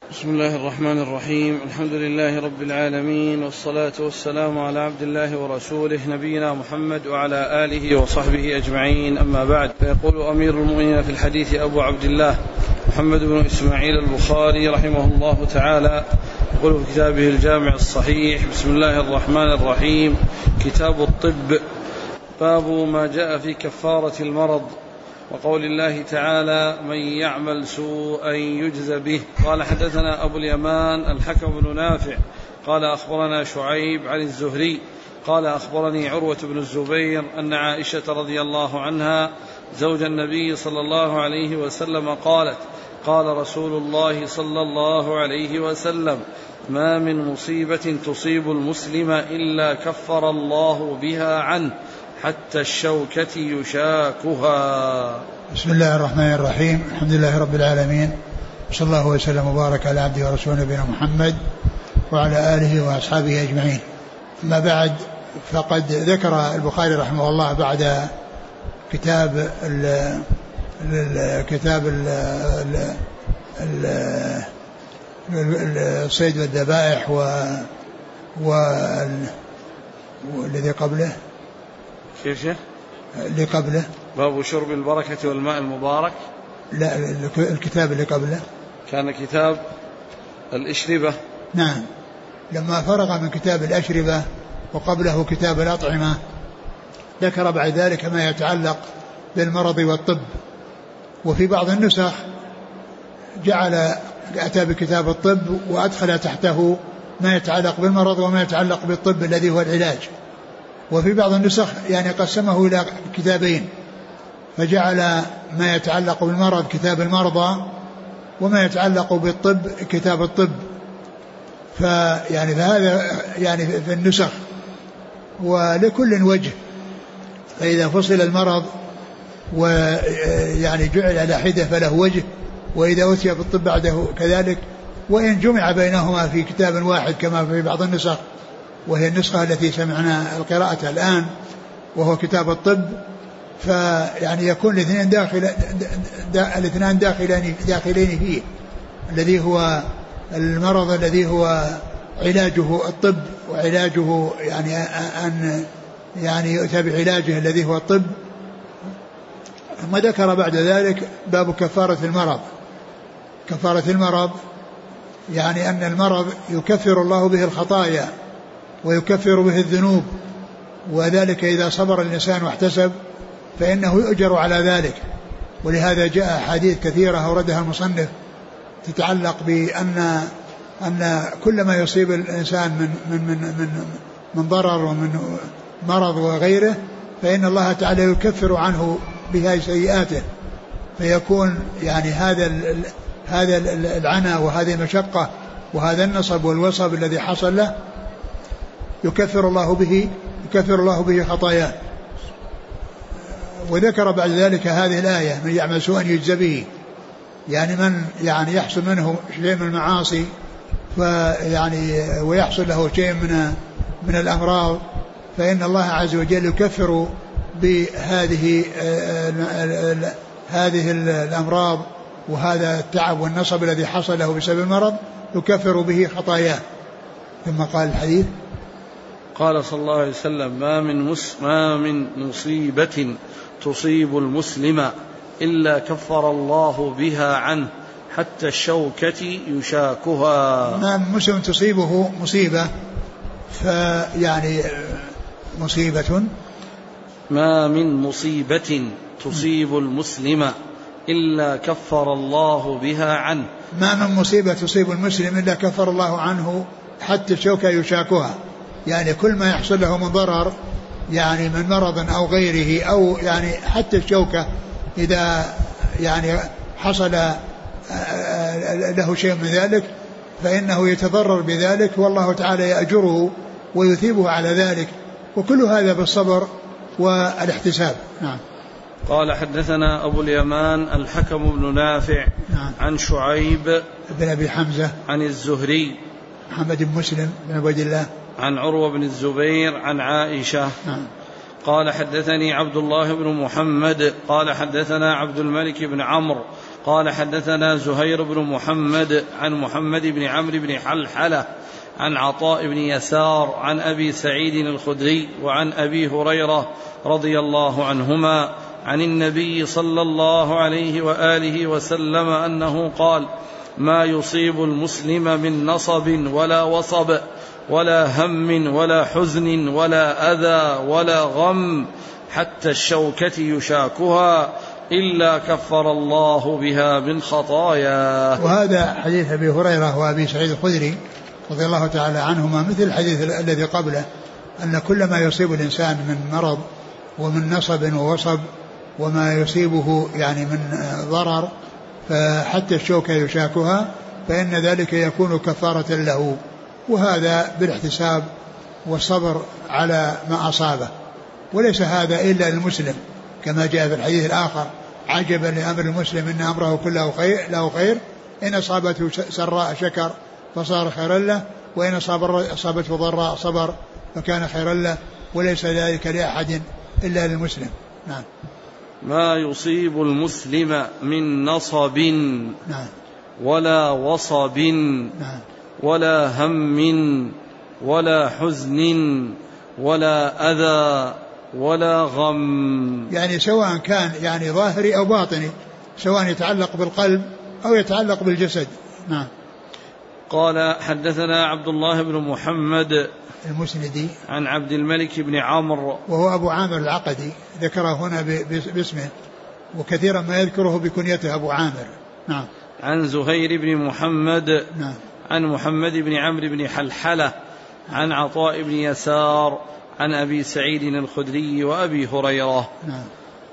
بسم الله الرحمن الرحيم. الحمد لله رب العالمين، والصلاة والسلام على عبد الله ورسوله نبينا محمد وعلى آله وصحبه أجمعين، أما بعد. فيقول أمير المؤمنين في الحديث أبو عبد الله محمد بن إسماعيل البخاري رحمه الله تعالى، يقول في كتابه الجامع الصحيح: بسم الله الرحمن الرحيم. كتاب الطب. باب ما جاء في كفارة المرض، وقول الله تعالى: من يعمل سوءا يجز به. قال: حدثنا أبو اليمان الحكم بن نافع قال: أخبرنا شعيب عن الزهري قال: أخبرني عروة بن الزبير أن عائشة رضي الله عنها زوج النبي صلى الله عليه وسلم قالت: قال رسول الله صلى الله عليه وسلم: ما من مصيبة تصيب المسلم إلا كفر الله بها عنه حتى الشوكة يشاكها. بسم الله الرحمن الرحيم. الحمد لله رب العالمين، وصلى الله وسلم وبارك على عبده ورسوله نبينا محمد وعلى آله وأصحابه أجمعين. أما بعد، فقد ذكر البخاري رحمه الله بعد كتاب الصيد والذبائح والذي قبله كيف اللي قبله باب شرب البركة والماء المبارك. لا، الكتاب اللي قبله كان كتاب الأشربة. نعم، لما فرغ من كتاب الأشربة وقبله كتاب الأطعمة ذكر بعد ذلك ما يتعلق بالمرض والطب. وفي بعض النسخ أتى بكتاب الطب وأدخل تحته ما يتعلق بالمرض وما يتعلق بالطب الذي هو العلاج. وفي بعض النسخ قسمه إلى كتابين، فجعل ما يتعلق بالمرض كتاب المرضى، وما يتعلق بالطب كتاب الطب. فهذا في النسخ، ولكل وجه. فإذا فصل المرض جعل على حدة فله وجه، وإذا أتي بالطب بعده كذلك، وإن جمع بينهما في كتاب واحد كما في بعض النسخ، وهي النسخة التي سمعنا القراءة الآن، وهو كتاب الطب. يكون الاثنان داخلين فيه، الذي هو المرض الذي هو علاجه الطب، وعلاجه أن يؤتى بعلاجه الذي هو الطب. ثم ذكر بعد ذلك باب كفارة المرض. كفارة المرض أن المرض يكفر الله به الخطايا ويكفر به الذنوب، وذلك إذا صبر الإنسان واحتسب فإنه يؤجر على ذلك. ولهذا جاء حديث كثيرة أوردها المصنف تتعلق بأن كل ما يصيب الإنسان من ضرر ومن مرض وغيره، فإن الله تعالى يكفر عنه بها سيئاته، فيكون هذا العنى وهذه المشقة وهذا النصب والوصب الذي حصل له يكفر الله به خطاياه. وذكر بعد ذلك هذه الآية: من يعمل سوءا يجزى به. من يحصل منه شيء من المعاصي ويحصل له شيء من الأمراض، فإن الله عز وجل يكفر بهذه الأمراض وهذا التعب والنصب الذي حصل له بسبب المرض، يكفر به خطاياه. ثم قال الحديث: قال صلى الله عليه وسلم: ما من مصيبة تصيب المسلم إلا كفر الله بها عنه حتى الشوكة يشاكها. ما من مسلم تصيبه مصيبة، مصيبة. ما من مصيبة تصيب المسلم إلا كفر الله بها عنه. ما من مصيبة تصيب المسلم إلا كفر الله عنه حتى الشوكة يشاكها. كل ما يحصل له من ضرر من مرض أو غيره، أو حتى الشوكة إذا حصل له شيء من ذلك فإنه يتضرر بذلك، والله تعالى يأجره ويثيبه على ذلك، وكل هذا بالصبر والاحتساب. نعم. قال: حدثنا أبو اليمان الحكم بن نافع. نعم. عن شعيب بن أبي حمزة عن الزهري محمد بن مسلم بن عبد الله عن عروة بن الزبير عن عائشة. نعم. قال: حدثني عبد الله بن محمد قال: حدثنا عبد الملك بن عمرو قال حدثنا زهير بن محمد عن محمد بن عمرو بن حلحلة عن عطاء بن يسار عن أبي سعيد الخدري وعن أبي هريرة رضي الله عنهما عن النبي صلى الله عليه وآله وسلم أنه قال: ما يصيب المسلم من نصب ولا وصب ولا هم ولا حزن ولا أذى ولا غم حتى الشوكة يشاكها إلا كفر الله بها من خطاياه. وهذا حديث أبي هريرة وأبي سعيد الخدري رضي الله تعالى عنهما مثل الحديث الذي قبله، أن كل ما يصيب الإنسان من مرض ومن نصب ووصب وما يصيبه يعني من ضرر فحتى الشوكة يشاكها فإن ذلك يكون كفارة له، وهذا بالاحتساب والصبر على ما أصابه. وليس هذا إلا للمسلم كما جاء في الحديث الآخر: عجبا لأمر المسلم إن أمره كله خير إن أصابته سراء شكر فصار خيرا له وإن أصابته ضراء صبر فكان خيرا له، وليس ذلك لأحد إلا للمسلم. نعم. ما يصيب المسلم من نصب نعم. ولا وصب نعم. ولا هم ولا حزن ولا أذى ولا غم، يعني سواء كان يعني ظاهري أو باطني، سواء يتعلق بالقلب أو يتعلق بالجسد. نعم. قال حدثنا عبد الله بن محمد المسندي عن عبد الملك بن عمرو وهو أبو عامر العقدي، ذكره هنا باسمه وكثيرا ما يذكره بكنيته أبو عامر. نعم. عن زهير بن محمد نعم. عن محمد بن عمرو بن حلحلة عن عطاء بن يسار عن أبي سعيد الخدري وأبي هريرة. نعم.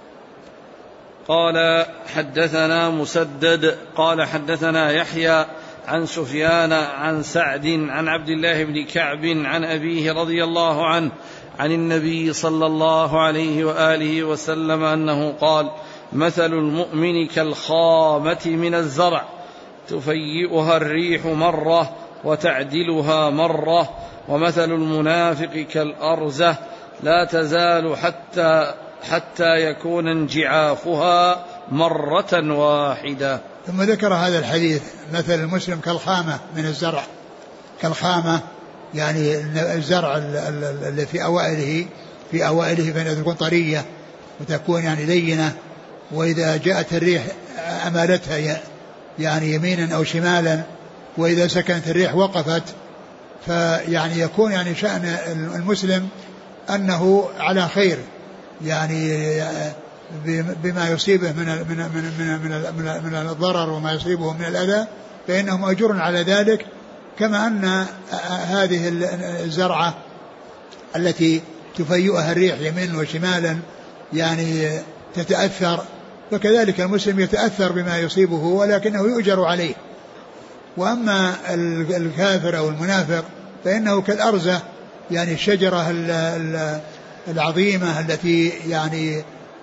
قال حدثنا مسدد قال حدثنا يحيى عن سفيان عن سعد عن عبد الله بن كعب عن أبيه رضي الله عنه عن النبي صلى الله عليه وآله وسلم أنه قال: مثل المؤمن كالخامة من الزرع تفيئها الريح مرة وتعدلها مرة، ومثل المنافق كالأرزة لا تزال حتى يكون انجعافها مرة واحدة. ثم ذكر هذا الحديث: مثل المسلم كالخامة من الزرع. كالخامة يعني الزرع اللي في أوائله فإنها تكون طرية وتكون يعني لينة، وإذا جاءت الريح أمالتها يعني يمينا أو شمالا، وإذا سكنت الريح وقفت. فيعني يكون يعني شأن المسلم أنه على خير يعني بما يصيبه من الضرر وما يصيبه من الأذى، فإنه مأجور على ذلك، كما أن هذه الزرعة التي تفيئها الريح يمينا وشمالا يعني تتأثر، فكذلك المسلم يتأثر بما يصيبه ولكنه يؤجر عليه. وأما الكافر أو المنافق فإنه كالأرزة، يعني الشجرة العظيمة التي يعني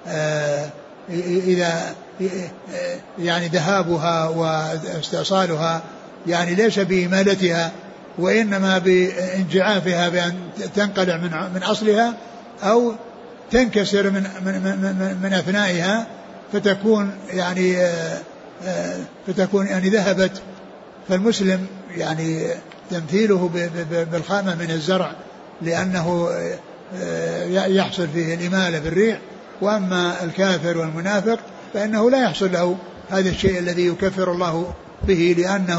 إذا يعني ذهابها واستئصالها يعني ليس بإمالتها، وإنما بانجعافها بأن تنقلع من أصلها أو تنكسر من أثنائها فتكون يعني ذهبت. فالمسلم يعني تمثيله بالخامة من الزرع لأنه يحصل فيه الإمالة بالريح، وأما الكافر والمنافق فإنه لا يحصل له هذا الشيء الذي يكفر الله به،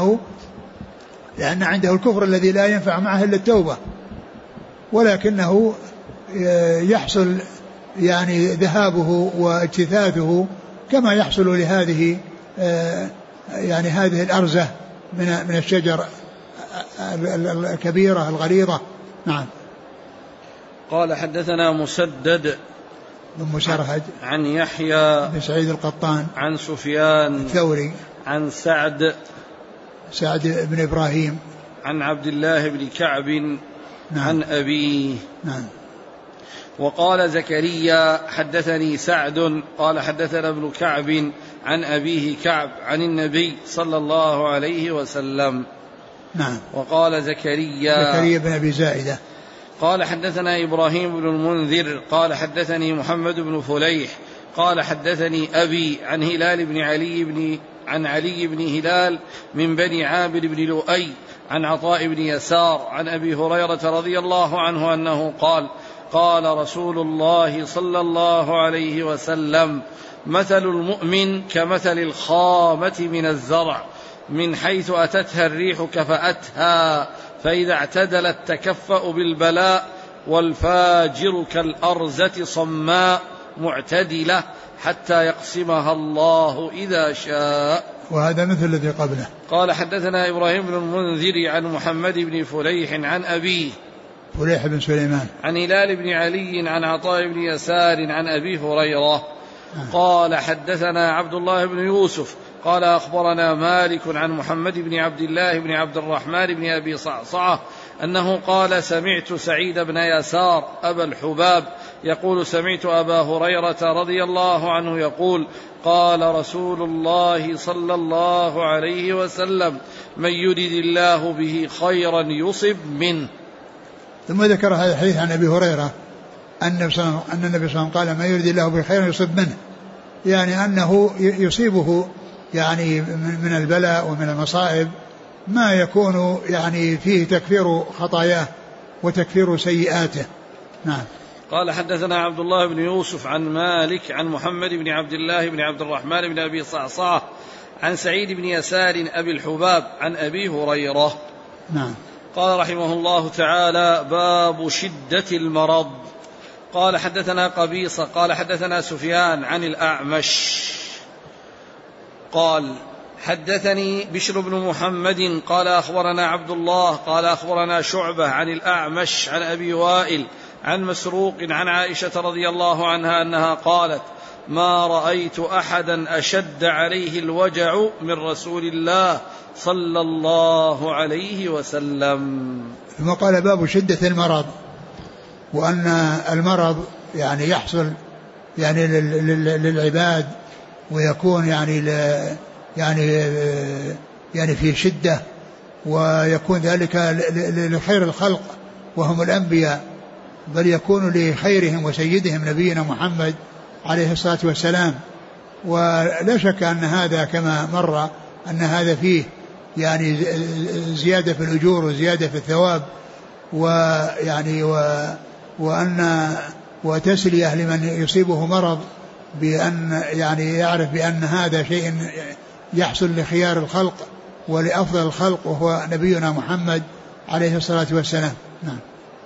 لأن عنده الكفر الذي لا ينفع معه إلا التوبة، ولكنه يحصل يعني ذهابه واجتثاثه كما يحصل لهذه يعني هذه الأرزة من الشجر الكبيرة الغليظة. نعم. قال حدثنا مسدد بن مسرهد عن يحيى بن سعيد القطان عن سفيان الثوري عن سعد بن إبراهيم عن عبد الله بن كعب نعم. عن أبيه. نعم. وقال زكريا حدثني سعد قال حدثنا ابن كعب عن أبيه كعب عن النبي صلى الله عليه وسلم. نعم. وقال زكريا بن أبي زائدة قال حدثنا إبراهيم بن المنذر قال حدثني محمد بن فليح قال حدثني أبي عن هلال بن علي بن عن علي بن هلال من بني عامر بن لؤي عن عطاء بن يسار عن أبي هريرة رضي الله عنه أنه قال قال رسول الله صلى الله عليه وسلم مثل المؤمن كمثل الخامة من الزرع من حيث أتتها الريح كفأتها فإذا اعتدلت تكفأ بالبلاء والفاجر كالأرزة صماء معتدلة حتى يقسمها الله إذا شاء. وهذا مثل الذي قبله. قال حدثنا إبراهيم بن المنذر عن محمد بن فليح عن أبيه فليح بن سليمان عن هلال بن علي عن عطاء بن يسار عن أبي هريرة قال حدثنا عبد الله بن يوسف قال أخبرنا مالك عن محمد بن عبد الله بن عبد الرحمن بن أبي صعصعة أنه قال سمعت سعيد بن يسار أبا الحباب يقول سمعت أبا هريرة رضي الله عنه يقول قال رسول الله صلى الله عليه وسلم من يرد الله به خيرا يصب منه. ثم ذكر هذا الحديث عن أبي هريرة أن النبي صلى الله عليه وسلم قال من يرد الله به خيرا يصب منه، يعني أنه يصيبه يعني من البلاء ومن المصائب ما يكون يعني فيه تكفير خطاياه وتكفير سيئاته. نعم. قال حدثنا عبد الله بن يوسف عن مالك عن محمد بن عبد الله بن عبد الرحمن بن أبي صعصعة عن سعيد بن يسار أبي الحباب عن أبي هريرة. نعم. قال رحمه الله تعالى باب شدة المرض. قال حدثنا قبيصة قال حدثنا سفيان عن الأعمش قال حدثني بشر بن محمد قال أخبرنا عبد الله قال أخبرنا شعبة عن الأعمش عن أبي وائل عن مسروق عن عائشة رضي الله عنها أنها قالت ما رأيت أحدا أشد عليه الوجع من رسول الله صلى الله عليه وسلم. ثم قال باب شدة المرض، وأن المرض يعني يحصل يعني للعباد ويكون يعني في شدة، ويكون ذلك لخير الخلق وهم الأنبياء، بل يكون لخيرهم وسيدهم نبينا محمد عليه الصلاة والسلام. ولا شك أن هذا كما مر أن هذا فيه يعني زيادة في الأجور وزيادة في الثواب، ويعني وأن وتسلية لمن يصيبه مرض بأن يعني يعرف بأن هذا شيء يحصل لخيار الخلق ولأفضل الخلق وهو نبينا محمد عليه الصلاة والسلام. نعم.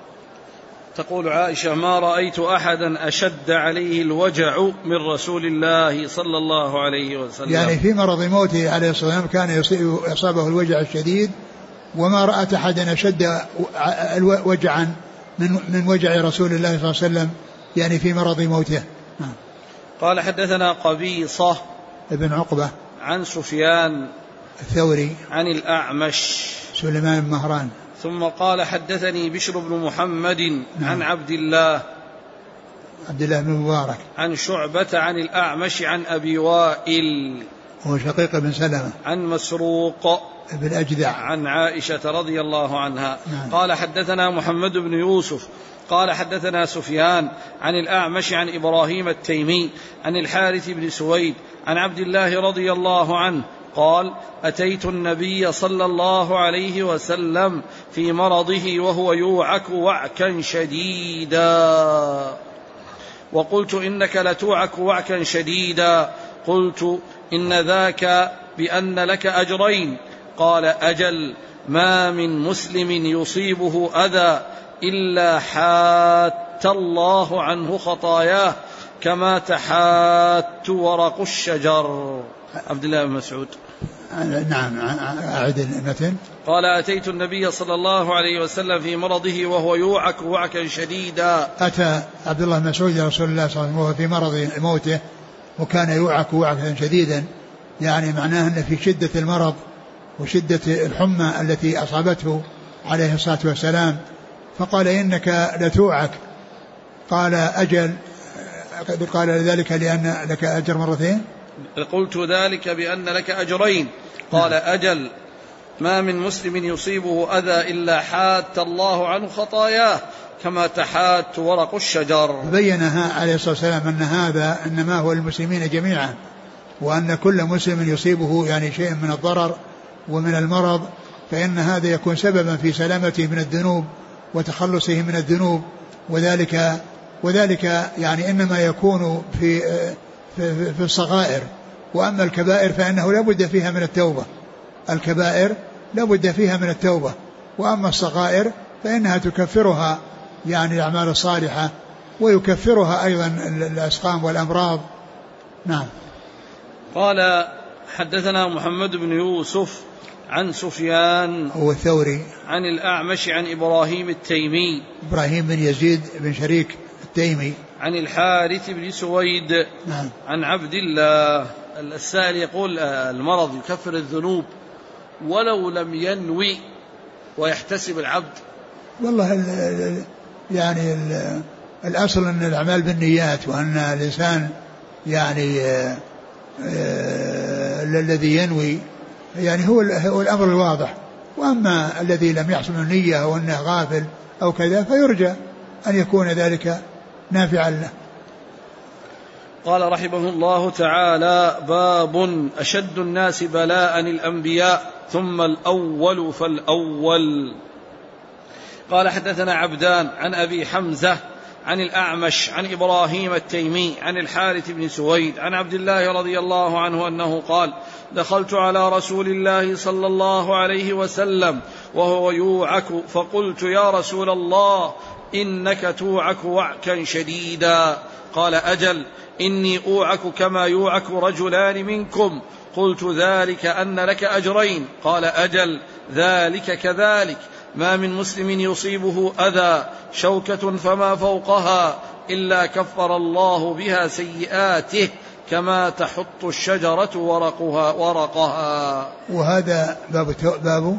تقول عائشة ما رأيت أحدا أشد عليه الوجع من رسول الله صلى الله عليه وسلم، يعني في مرض موته عليه الصلاة والسلام كان يصابه الوجع الشديد، وما رأت أحدا أشد وجعا من وجع رسول الله صلى الله عليه وسلم يعني في مرض موته. قال حدثنا قبيصة ابن عقبة عن سفيان الثوري عن الأعمش سليمان بن مهران. ثم قال حدثني بشر بن محمد عن عبد الله بن مبارك عن شعبة عن الأعمش عن أبي وائل هو شقيق بن سلمة عن مسروق بن أجدع عن عائشة رضي الله عنها. نعم. قال حدثنا محمد بن يوسف قال حدثنا سفيان عن الأعمش عن إبراهيم التيمي عن الحارث بن سويد عن عبد الله رضي الله عنه قال أتيت النبي صلى الله عليه وسلم في مرضه وهو يوعك وعكا شديدا وقلت إنك لتوعك وعكا شديدا، قلت إن ذاك بأن لك أجرين، قال أجل ما من مسلم يصيبه أذى إلا حات الله عنه خطاياه كما تحات ورق الشجر. عبد الله بن مسعود. نعم. أعد المتن. قال أتيت النبي صلى الله عليه وسلم في مرضه وهو يوعك وعكا شديدا. أتى عبد الله بن مسعود رسول الله صلى الله عليه وسلم وهو في مرض موته وكان يوعك وعكا شديدا، يعني معناه أن في شدة المرض وشدة الحمى التي أصابته عليه الصلاة والسلام، فقال إنك لتوعك، قال أجل، قال ذلك لأن لك أجر مرتين، قلت ذلك بأن لك أجرين، قال أجل ما من مسلم يصيبه أذى إلا حات الله عنه خطاياه كما تحات ورق الشجر. بينها عليه الصلاة والسلام أن هذا إنما هو المسلمين جميعا، وأن كل مسلم يصيبه يعني شيء من الضرر ومن المرض فإن هذا يكون سببا في سلامته من الذنوب وتخلصه من الذنوب، وذلك يعني إنما يكون في الصغائر. وأما الكبائر فإنه لا بد فيها من التوبة، الكبائر لا بد فيها من التوبة، وأما الصغائر فإنها تكفرها يعني الأعمال الصالحة ويكفرها أيضا الأسقام والأمراض. نعم. قال حدثنا محمد بن يوسف عن سفيان هو الثوري عن الأعمش عن إبراهيم التيمي إبراهيم بن يزيد بن شريك التيمي عن الحارث بن سويد نعم. عن عبد الله. السائل يقول المرض يكفر الذنوب ولو لم ينوي ويحتسب العبد؟ والله يعني الأصل أن الأعمال بالنيات، وأن الإنسان يعني الذي ينوي يعني هو الأمر الواضح. وأما الذي لم يحصل النية أو أنه غافل أو كذا فيرجى أن يكون ذلك نافعا له. قال رحمه الله تعالى: باب أشد الناس بلاء الأنبياء ثم الأول فالأول. قال حدثنا عبدان عن أبي حمزة عن الأعمش عن إبراهيم التيمي عن الحارث بن سويد عن عبد الله رضي الله عنه أنه قال: دخلت على رسول الله صلى الله عليه وسلم وهو يوعك فقلت: يا رسول الله إنك توعك وعكا شديدا. قال: أجل، إني أوعك كما يوعك رجلان منكم. قلت: ذلك أن لك أجرين. قال: أجل، ذلك كذلك، ما من مسلم يصيبه أذى شوكة فما فوقها إلا كفر الله بها سيئاته كما تحط الشجرة ورقها. وهذا باب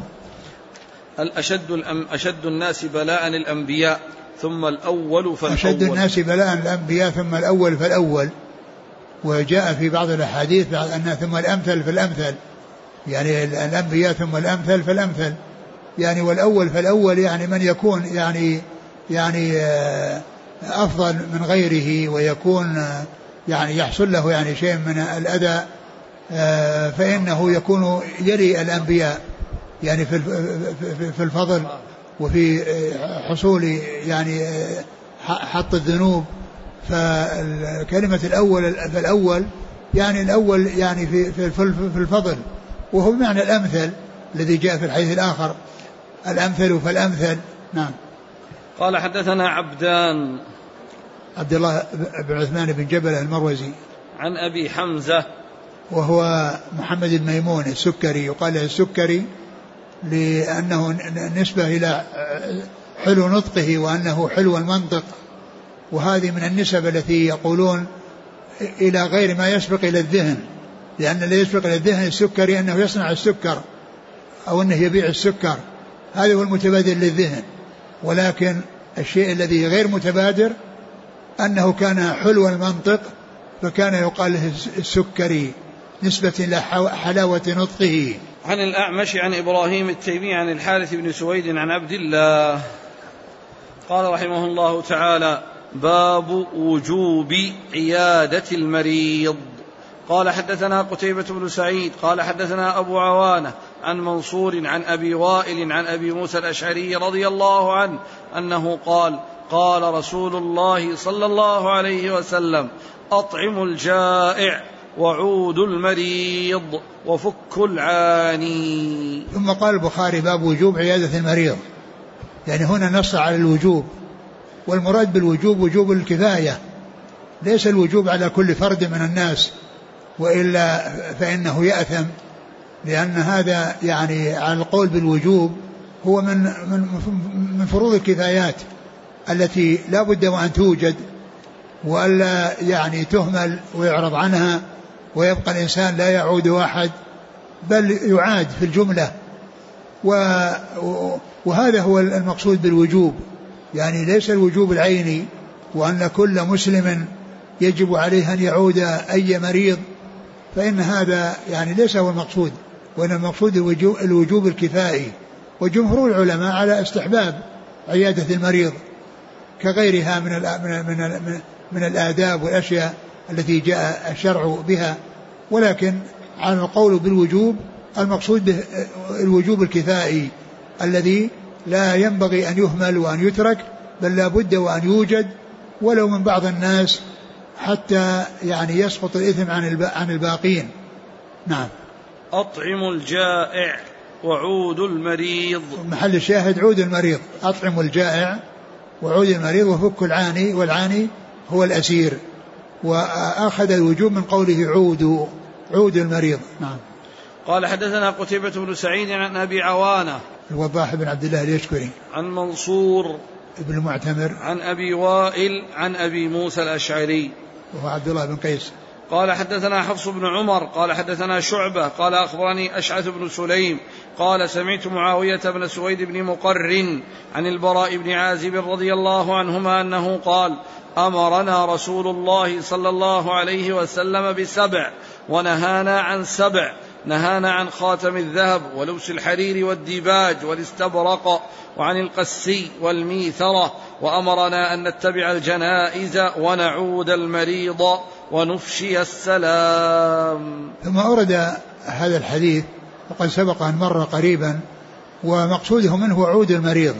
أشد الناس بلاء الأنبياء ثم الأول فالأول. أشد الناس بلاء الأنبياء ثم الأول فالأول. وجاء في بعض الأحاديث أن ثم الأمثل فالأمثل، يعني الأنبياء ثم الأمثل فالأمثل، يعني والأول فالأول يعني من يكون يعني أفضل من غيره ويكون يعني يحصل له يعني شيء من الأذى فإنه يكون يلي الأنبياء يعني في الفضل وفي حصول يعني حط الذنوب. فكلمة الأول فالأول يعني الأول يعني في الفضل، وهو معنى الأمثل الذي جاء في الحديث الآخر، الأمثل فالأمثل. نعم. قال حدثنا عبدان عبد الله بن عثمان بن جبل المروزي عن أبي حمزة وهو محمد الميمون السكري، يقال له السكري لأنه نسبة إلى حلو نطقه وأنه حلو المنطق، وهذه من النسب التي يقولون إلى غير ما يسبق إلى الذهن، لأن الذي يسبق إلى الذهن السكري أنه يصنع السكر أو أنه يبيع السكر، هذا هو المتبادر للذهن. ولكن الشيء الذي غير متبادر أنه كان حلو المنطق فكان يقال له السكري نسبة إلى حلاوة نطقه. عن الأعمش عن إبراهيم التيمي عن الحارث بن سويد عن عبد الله. قال رحمه الله تعالى: باب وجوب عيادة المريض. قال حدثنا قتيبة بن سعيد قال حدثنا أبو عوانة عن منصور عن أبي وائل عن أبي موسى الأشعري رضي الله عنه أنه قال: قال رسول الله صلى الله عليه وسلم: أطعموا الجائع وعودوا المريض وفكوا العاني. ثم قال البخاري: باب وجوب عيادة المريض. يعني هنا نص على الوجوب، والمراد بالوجوب وجوب الكفاية، ليس الوجوب على كل فرد من الناس، وإلا فإنه يأثم، لأن هذا يعني على القول بالوجوب هو من فروض الكفايات التي لا بد وأن توجد وألا يعني تهمل ويعرض عنها ويبقى الإنسان لا يعود أحد بل يعاد في الجملة. وهذا هو المقصود بالوجوب، يعني ليس الوجوب العيني وأن كل مسلم يجب عليه أن يعود أي مريض، فإن هذا يعني ليس هو المقصود، وإن المقصود الوجوب الكفائي. وجمهور العلماء على استحباب عيادة المريض كغيرها من الآداب والأشياء التي جاء الشرع بها، ولكن على القول بالوجوب المقصود به الوجوب الكفائي الذي لا ينبغي أن يهمل وأن يترك، بل لا بد وأن يوجد ولو من بعض الناس حتى يعني يسقط الإثم عن الباقين. نعم. أطعم الجائع وعود المريض. محل الشاهد عود المريض، أطعم الجائع وعود المريض وفك العاني، والعاني هو الأسير، وأخذ الوجوب من قوله عود المريض. نعم. قال حدثنا قتيبة بن سعيد عن أبي عوانة الوضاح بن عبد الله اليشكري عن منصور ابن المعتمر عن أبي وائل عن أبي موسى الأشعري وهو عبد الله بن قيس. قال حدثنا حفص بن عمر قال حدثنا شعبة قال أخبرني أشعث بن سليم قال سمعت معاوية بن سويد بن مقرن عن البراء بن عازب رضي الله عنهما أنه قال أمرنا رسول الله صلى الله عليه وسلم ب7 ونهانا عن 7. نهانا عن خاتم الذهب ولبس الحرير والديباج والاستبرق وعن القسي والميثرة، وأمرنا أن نتبع الجنائز ونعود المريض ونفشي السلام. ثم أورد هذا الحديث وقد سبق أن مر قريبا، ومقصوده منه عود المريض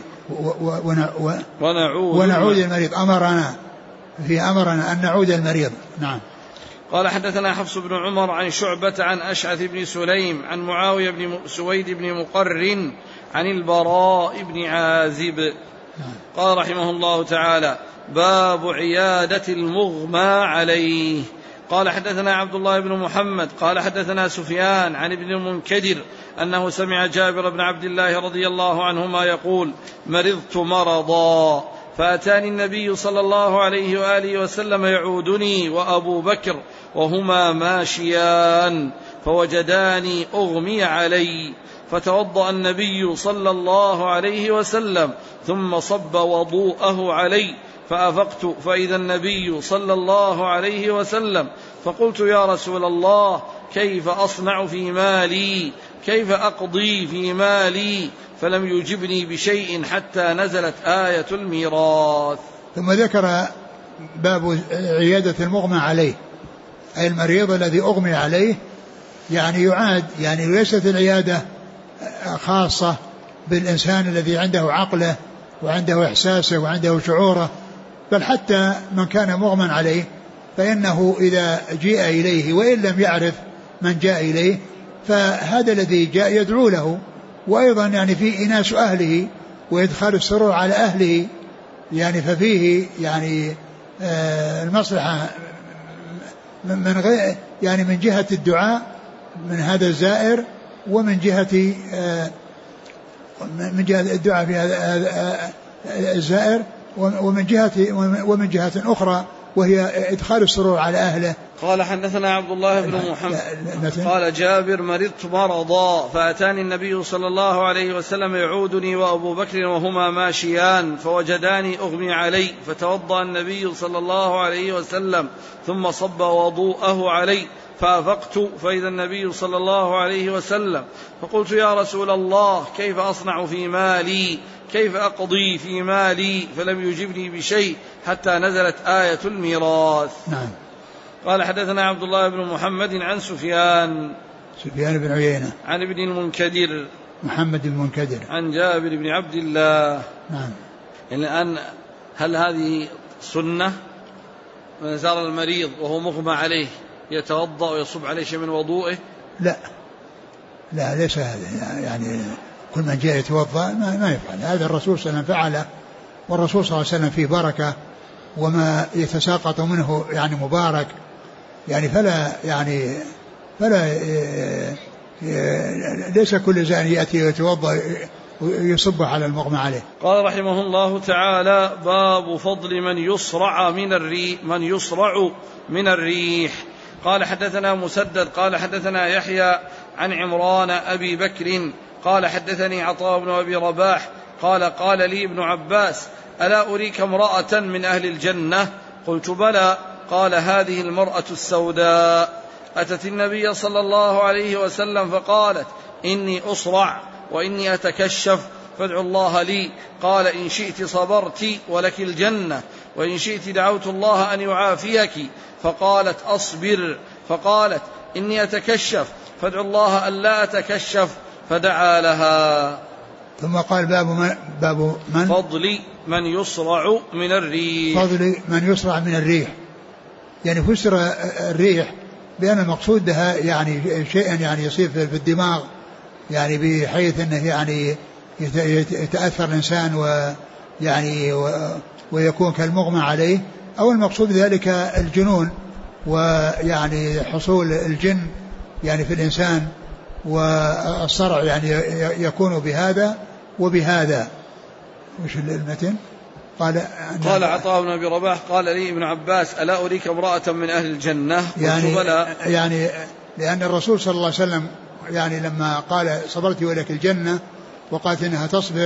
ونعود المريض. أمرنا أن نعود المريض. نعم. قال حدثنا حفص بن عمر عن شعبة عن أشعث بن سليم عن معاوية بن سويد بن مقرن عن البراء بن عازب. قال رحمه الله تعالى باب عيادة المغمى عليه. قال حدثنا عبد الله بن محمد قال حدثنا سفيان عن ابن المنكدر أنه سمع جابر بن عبد الله رضي الله عنهما يقول مرضت مرضا فأتاني النبي صلى الله عليه وآله وسلم يعودني وأبو بكر وهما ماشيان فوجداني أغمي علي فتوضأ النبي صلى الله عليه وسلم ثم صب وضوءه علي فأفقت فإذا النبي صلى الله عليه وسلم فقلت يا رسول الله كيف أصنع في مالي كيف أقضي في مالي فلم يجبني بشيء حتى نزلت آية الميراث. ثم ذكر باب عيادة المغمى عليه أي المريض الذي أغمي عليه، يعني يعاد، يعني ليست العيادة خاصة بالإنسان الذي عنده عقله وعنده إحساسه وعنده شعوره، بل حتى من كان مغمى عليه فإنه إذا جاء إليه وإن لم يعرف من جاء إليه فهذا الذي جاء يدعو له، وأيضا يعني في إناس أهله وإدخال السرور على أهله، يعني ففيه يعني المصلحة من غير يعني من جهة الدعاء من هذا الزائر، ومن جهة الدعاء في هذا الزائر، ومن جهة أخرى وهي إدخال السرور على أهله. قال حدثنا عبد الله بن محمد قال جابر مرضت مرضا فأتاني النبي صلى الله عليه وسلم يعودني وأبو بكر وهما ماشيان فوجداني أغمي علي فتوضأ النبي صلى الله عليه وسلم ثم صب وضوءه علي فأفقت فإذا النبي صلى الله عليه وسلم فقلت يا رسول الله كيف أصنع في مالي كيف أقضي في مالي فلم يجبني بشيء حتى نزلت آية الميراث. نعم. قال حدثنا عبد الله بن محمد عن سفيان بن عيينة عن ابن المنكدر محمد بن المنكدر عن جابر بن عبد الله. نعم. الآن هل هذه سنة من زار المريض وهو مغمى عليه يتوضأ ويصب عليه شيء من وضوءه؟ لا ليس هذا، يعني كل من جاء يتوضأ ما يفعل هذا. الرسول صلى الله عليه وسلم فعله، والرسول صلى الله عليه وسلم فيه بركة وما يتساقط منه يعني مبارك، يعني فلا ليس كل زائر يأتي يتوضأ ويصب على المغمى عليه. قال رحمه الله تعالى باب فضل من يصرع من الريح. قال حدثنا مسدد قال حدثنا يحيى عن عمران أبي بكر قال حدثني عطاء بن أبي رباح قال لي ابن عباس ألا أريك امرأة من أهل الجنة؟ قلت بلى. قال هذه المرأة السوداء أتت النبي صلى الله عليه وسلم فقالت إني أصرع وإني أتكشف فادعوا الله لي. قال إن شئت صبرت ولك الجنة وإن شئت دعوت الله أن يعافيك. فقالت أصبر. فقالت إني أتكشف فادعوا الله ألا أتكشف، فدعا لها. ثم قال باب من فضل من يصرع من الريح. فضل من يصرع من الريح، يعني فسر الريح بأن المقصود بها يعني شيئا يعني يصير في الدماغ، يعني بحيث أنه يعني يتأثر الإنسان ويعني ويكون كالمغمى عليه، أو المقصود ذلك الجنون، ويعني حصول الجن يعني في الإنسان، والصرع يعني يكون بهذا وبهذا. وش المتن؟ قال عطاء بن أبي رباح قال لي ابن عباس ألا أريك امرأة من أهل الجنة؟ يعني لأن الرسول صلى الله عليه وسلم يعني لما قال صبرت ولك الجنة وقالت إنها تصبر،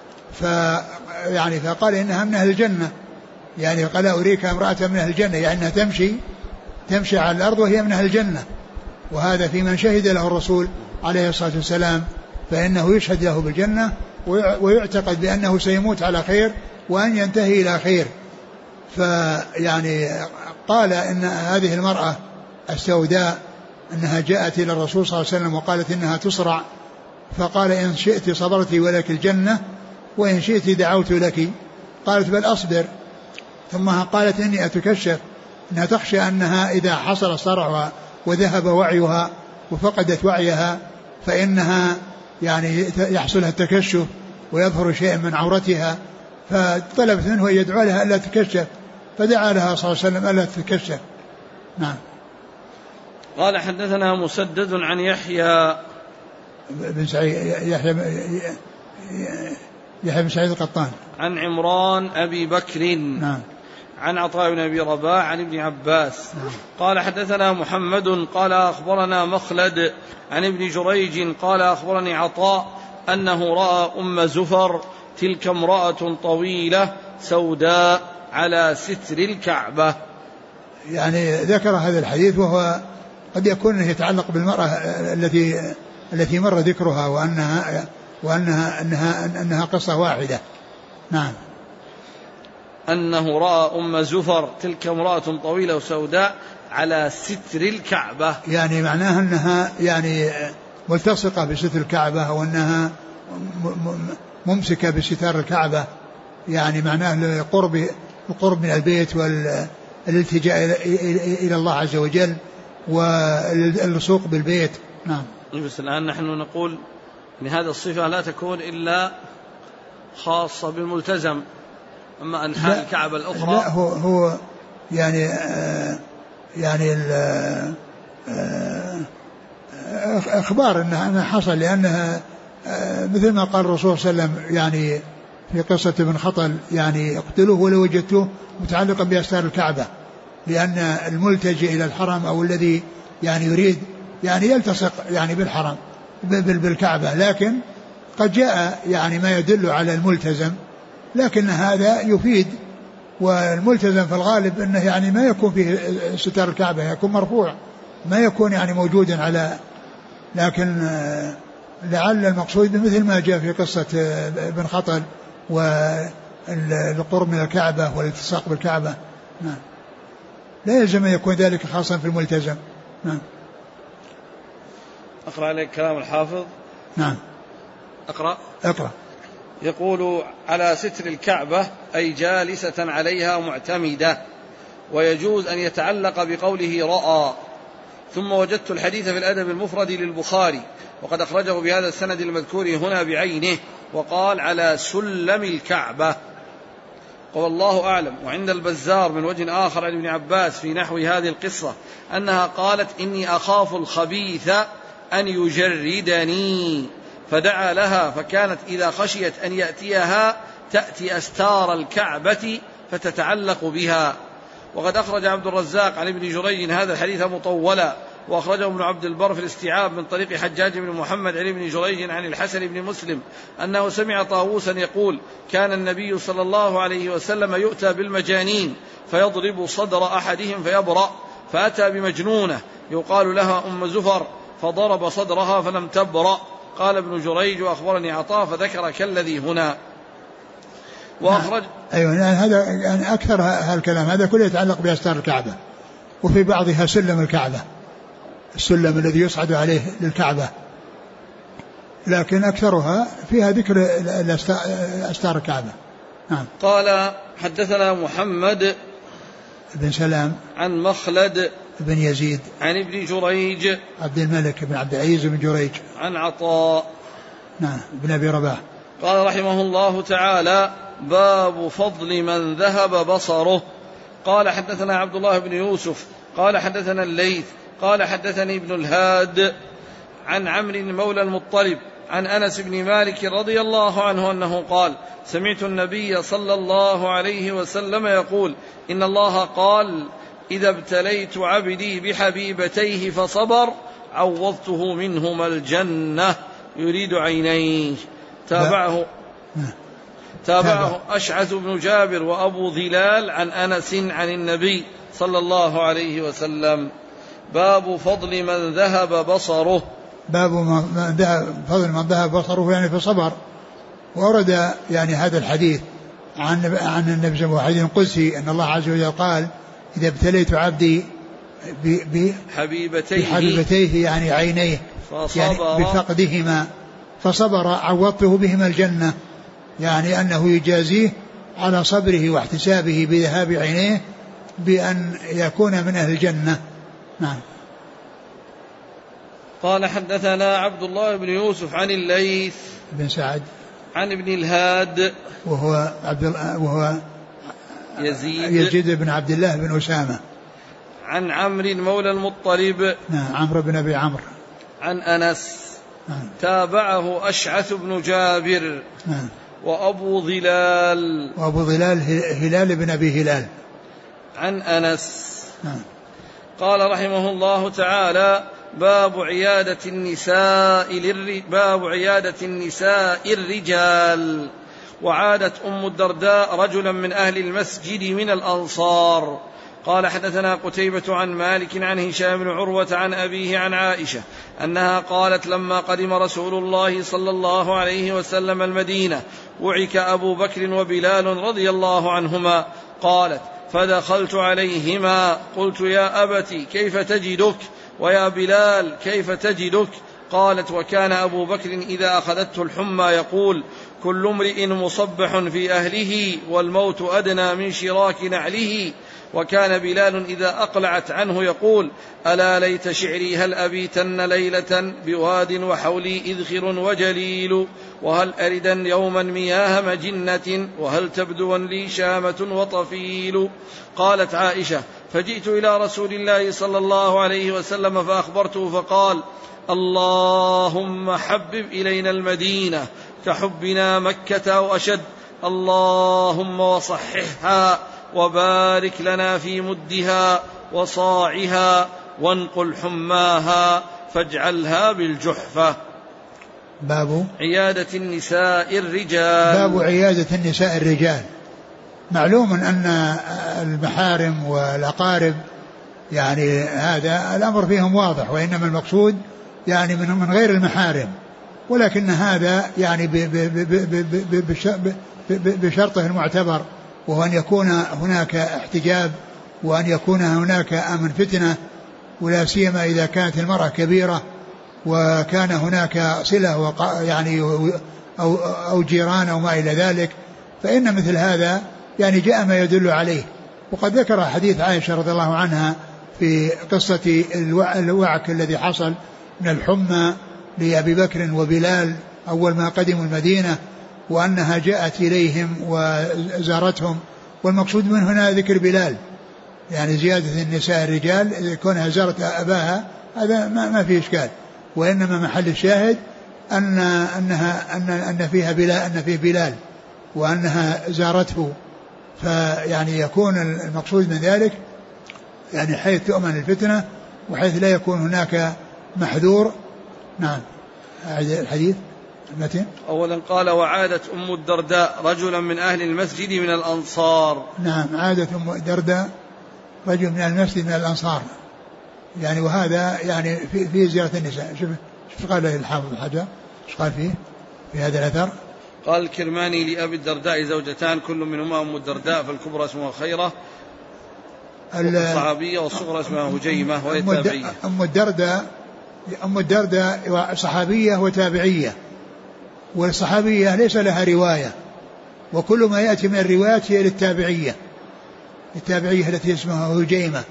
فقال إنها من أهل الجنة، يعني قال أريك امرأة من أهل الجنة، يعني أنها تمشي على الأرض وهي من أهل الجنة، وهذا في من شهد له الرسول عليه الصلاة والسلام، فإنه يشهد له بالجنة ويعتقد بأنه سيموت على خير وأن ينتهي إلى خير. فيعني قال إن هذه المرأة السوداء أنها جاءت إلى الرسول صلى الله عليه وسلم وقالت إنها تصرع، فقال إن شئت صبرت ولك الجنة وإن شئت دعوت لك. قالت بل أصبر. ثم قالت إني أتكشف، أنها تخشى أنها إذا حصل الصرع وذهب وعيها وفقدت وعيها فإنها يعني يحصلها التكشف ويظهر شيء من عورتها، فطلبت منه أن يدعو لها ألا تتكشف، فدعا لها صلى الله عليه وسلم ألا تتكشف. نعم. قال حدثنا مسدد عن يحيى بن سعيد يحيى بن سعيد القطان عن عمران أبي بكر نعم عن عطاء بن أبي رباح عن ابن عباس قال حدثنا محمد قال أخبرنا مخلد عن ابن جريج قال أخبرني عطاء أنه رأى أم زفر تلك امرأة طويلة سوداء على ستر الكعبة. يعني ذكر هذا الحديث وهو قد يكون يتعلق بالمرأة التي مر ذكرها وأنها قصة واحدة. نعم. أنه رأى أم زفر تلك امرأة طويلة وسوداء على ستر الكعبة، يعني معناها أنها يعني ملتصقة بستر الكعبة أو أنها ممسكة بستار الكعبة، يعني معناه القرب من البيت والالتجاء إلى الله عز وجل واللصوق بالبيت. نعم. بس الآن نحن نقول أن هذه الصفة لا تكون إلا خاصة بالملتزم، أما أنحاء الكعبة الأخرى لا هو يعني أخبار أنها حصل، لأنها مثل ما قال الرسول صلى الله عليه وسلم يعني في قصة ابن خطل يعني اقتلوه ولو وجدتوه متعلقا بأستار الكعبة، لأن الملتجئ إلى الحرم أو الذي يعني يريد يعني يلتصق يعني بالحرم بالكعبة، لكن قد جاء يعني ما يدل على الملتزم، لكن هذا يفيد، والملتزم في الغالب أنه يعني ما يكون فيه ستار الكعبة، يكون مرفوع ما يكون يعني موجودا على، لكن لعل المقصود مثل ما جاء في قصة ابن خطل والقرب من الكعبة والالتصاق بالكعبة. نعم. لا يلزم أن يكون ذلك خاصا في الملتزم. نعم. أقرأ عليك كلام الحافظ. نعم. أقرأ. يقول على ستر الكعبة أي جالسة عليها معتمدة، ويجوز أن يتعلق بقوله رأى. ثم وجدت الحديث في الأدب المفرد للبخاري وقد أخرجه بهذا السند المذكور هنا بعينه، وقال على سلم الكعبة. والله أعلم. وعند البزار من وجه آخر عن ابن عباس في نحو هذه القصة أنها قالت إني أخاف الخبيث أن يجردني، فدعا لها، فكانت إذا خشيت أن يأتيها تأتي أستار الكعبة فتتعلق بها. وقد أخرج عبد الرزاق عن ابن جريج هذا الحديث مطولا، وأخرجه ابن عبد البر في الاستيعاب من طريق حجاج بن محمد عن ابن جريج عن الحسن بن مسلم أنه سمع طاووسا يقول كان النبي صلى الله عليه وسلم يؤتى بالمجانين فيضرب صدر أحدهم فيبرأ، فأتى بمجنونة يقال لها أم زفر فضرب صدرها فلم تبرأ. قال ابن جريج وأخبرني عطاء فذكر كالذي هنا. وأخرج أيوة يعني هذا يعني أكثر هالكلام هذا كله يتعلق بأستار الكعبة، وفي بعضها سلم الكعبة، السلم الذي يصعد عليه للكعبة، لكن أكثرها فيها ذكر أستار الكعبة. نعم. قال حدثنا محمد بن سلام عن مخلد بن يزيد عن ابن جريج عبد الملك بن عبد العزيز بن جريج عن عطاء نعم بن أبي رباح قال رحمه الله تعالى: باب فضل من ذهب بصره. قال حدثنا عبد الله بن يوسف قال حدثنا الليث قال حدثني ابن الهاد عن عمرو مولى المطلب عن أنس بن مالك رضي الله عنه أنه قال: سمعت النبي صلى الله عليه وسلم يقول: إن الله قال: إذا ابتليت عبدي بحبيبتيه فصبر عوضته منهما الجنة، يريد عينيه. تابعه أشعث بن جابر وأبو ذلال عن أنس عن النبي صلى الله عليه وسلم. باب فضل من ذهب بصره. باب فضل من ذهب بصره يعني فصبر. وورد يعني هذا الحديث عن النبي صلى الله عليه وسلم القدسي أن الله عز وجل قال: إذا ابتليت عبدي بحبيبتيه يعني عينيه يعني بفقدهما فصبر عوضته بهما الجنة، يعني أنه يجازيه على صبره واحتسابه بذهاب عينيه بأن يكون من أهل الجنة. نعم. قال حدثنا عبد الله بن يوسف عن الليث بن سعد عن ابن الهاد وهو يزيد بن عبد الله بن أسامة عن عمرو مولى المطلب نعم عمرو بن أبي عمرو عن أنس نعم. تابعه أشعث بن جابر نعم. وأبو ظلال هلال بن أبي هلال عن أنس نعم. قال رحمه الله تعالى: باب عيادة النساء الرجال. وعادت أم الدرداء رجلا من أهل المسجد من الأنصار. قال حدثنا قتيبة عن مالك عن هشام بن عروة عن أبيه عن عائشة أنها قالت: لما قدم رسول الله صلى الله عليه وسلم المدينة وعك أبو بكر وبلال رضي الله عنهما. قالت: فدخلت عليهما قلت: يا أبت كيف تجدك؟ ويا بلال كيف تجدك؟ قالت: وكان أبو بكر إذا أخذته الحمى يقول: كل امرئ مصبح في أهله والموت أدنى من شراك نعله. وكان بلال إذا أقلعت عنه يقول: ألا ليت شعري هل أبيتن ليلة بواد وحولي إذخر وجليل، وهل أردن يوما مياه مجنة، وهل تبدون لي شامة وطفيل. قالت عائشة: فجئت إلى رسول الله صلى الله عليه وسلم فأخبرته فقال: اللهم حبب إلينا المدينة كحبنا مكة أو أشد، اللهم وصححها وبارك لنا في مدها وصاعها وانقل حماها فاجعلها بالجحفة. باب عيادة النساء الرجال. باب عيادة النساء الرجال. معلوم أن المحارم والأقارب يعني هذا الأمر فيهم واضح، وإنما المقصود يعني من غير المحارم، ولكن هذا يعني بشرطه المعتبر، وهو أن يكون هناك احتجاب وأن يكون هناك أمن فتنة، ولا سيما إذا كانت المرأة كبيرة وكان هناك صلة يعني أو جيران أو ما إلى ذلك، فإن مثل هذا يعني جاء ما يدل عليه. وقد ذكر حديث عائشة رضي الله عنها في قصة الوعك الذي حصل من الحمى لأبي بكر وبلال أول ما قدموا المدينة، وأنها جاءت إليهم وزارتهم، والمقصود من هنا ذكر بلال، يعني زيادة النساء الرجال كونها زارت أباها هذا ما فيه إشكال، وإنما محل الشاهد أن فيه بلال وأنها زارته، فيعني يكون المقصود من ذلك يعني حيث تؤمن الفتنة وحيث لا يكون هناك محذور. نعم. الحديث متى؟ أولا قال: وعادت أم الدرداء رجلا من أهل المسجد من الأنصار. نعم، عادت أم الدرداء رجل من المسجد من الأنصار، يعني وهذا يعني في زيارة النساء. شوف قال الحافظ حجر، ايش قال فيه في هذا الأثر؟ قال: الكرماني لأبي الدرداء زوجتان كل منهما أم الدرداء فالكبرى اسمها خيرة الصحابية والصغرى اسمها هجيمة وهي تابعية. أم الدرداء صحابية وتابعية، والصحابية ليس لها رواية، وكل ما يأتي من الروايات هي للتابعية التي اسمها هجيمة،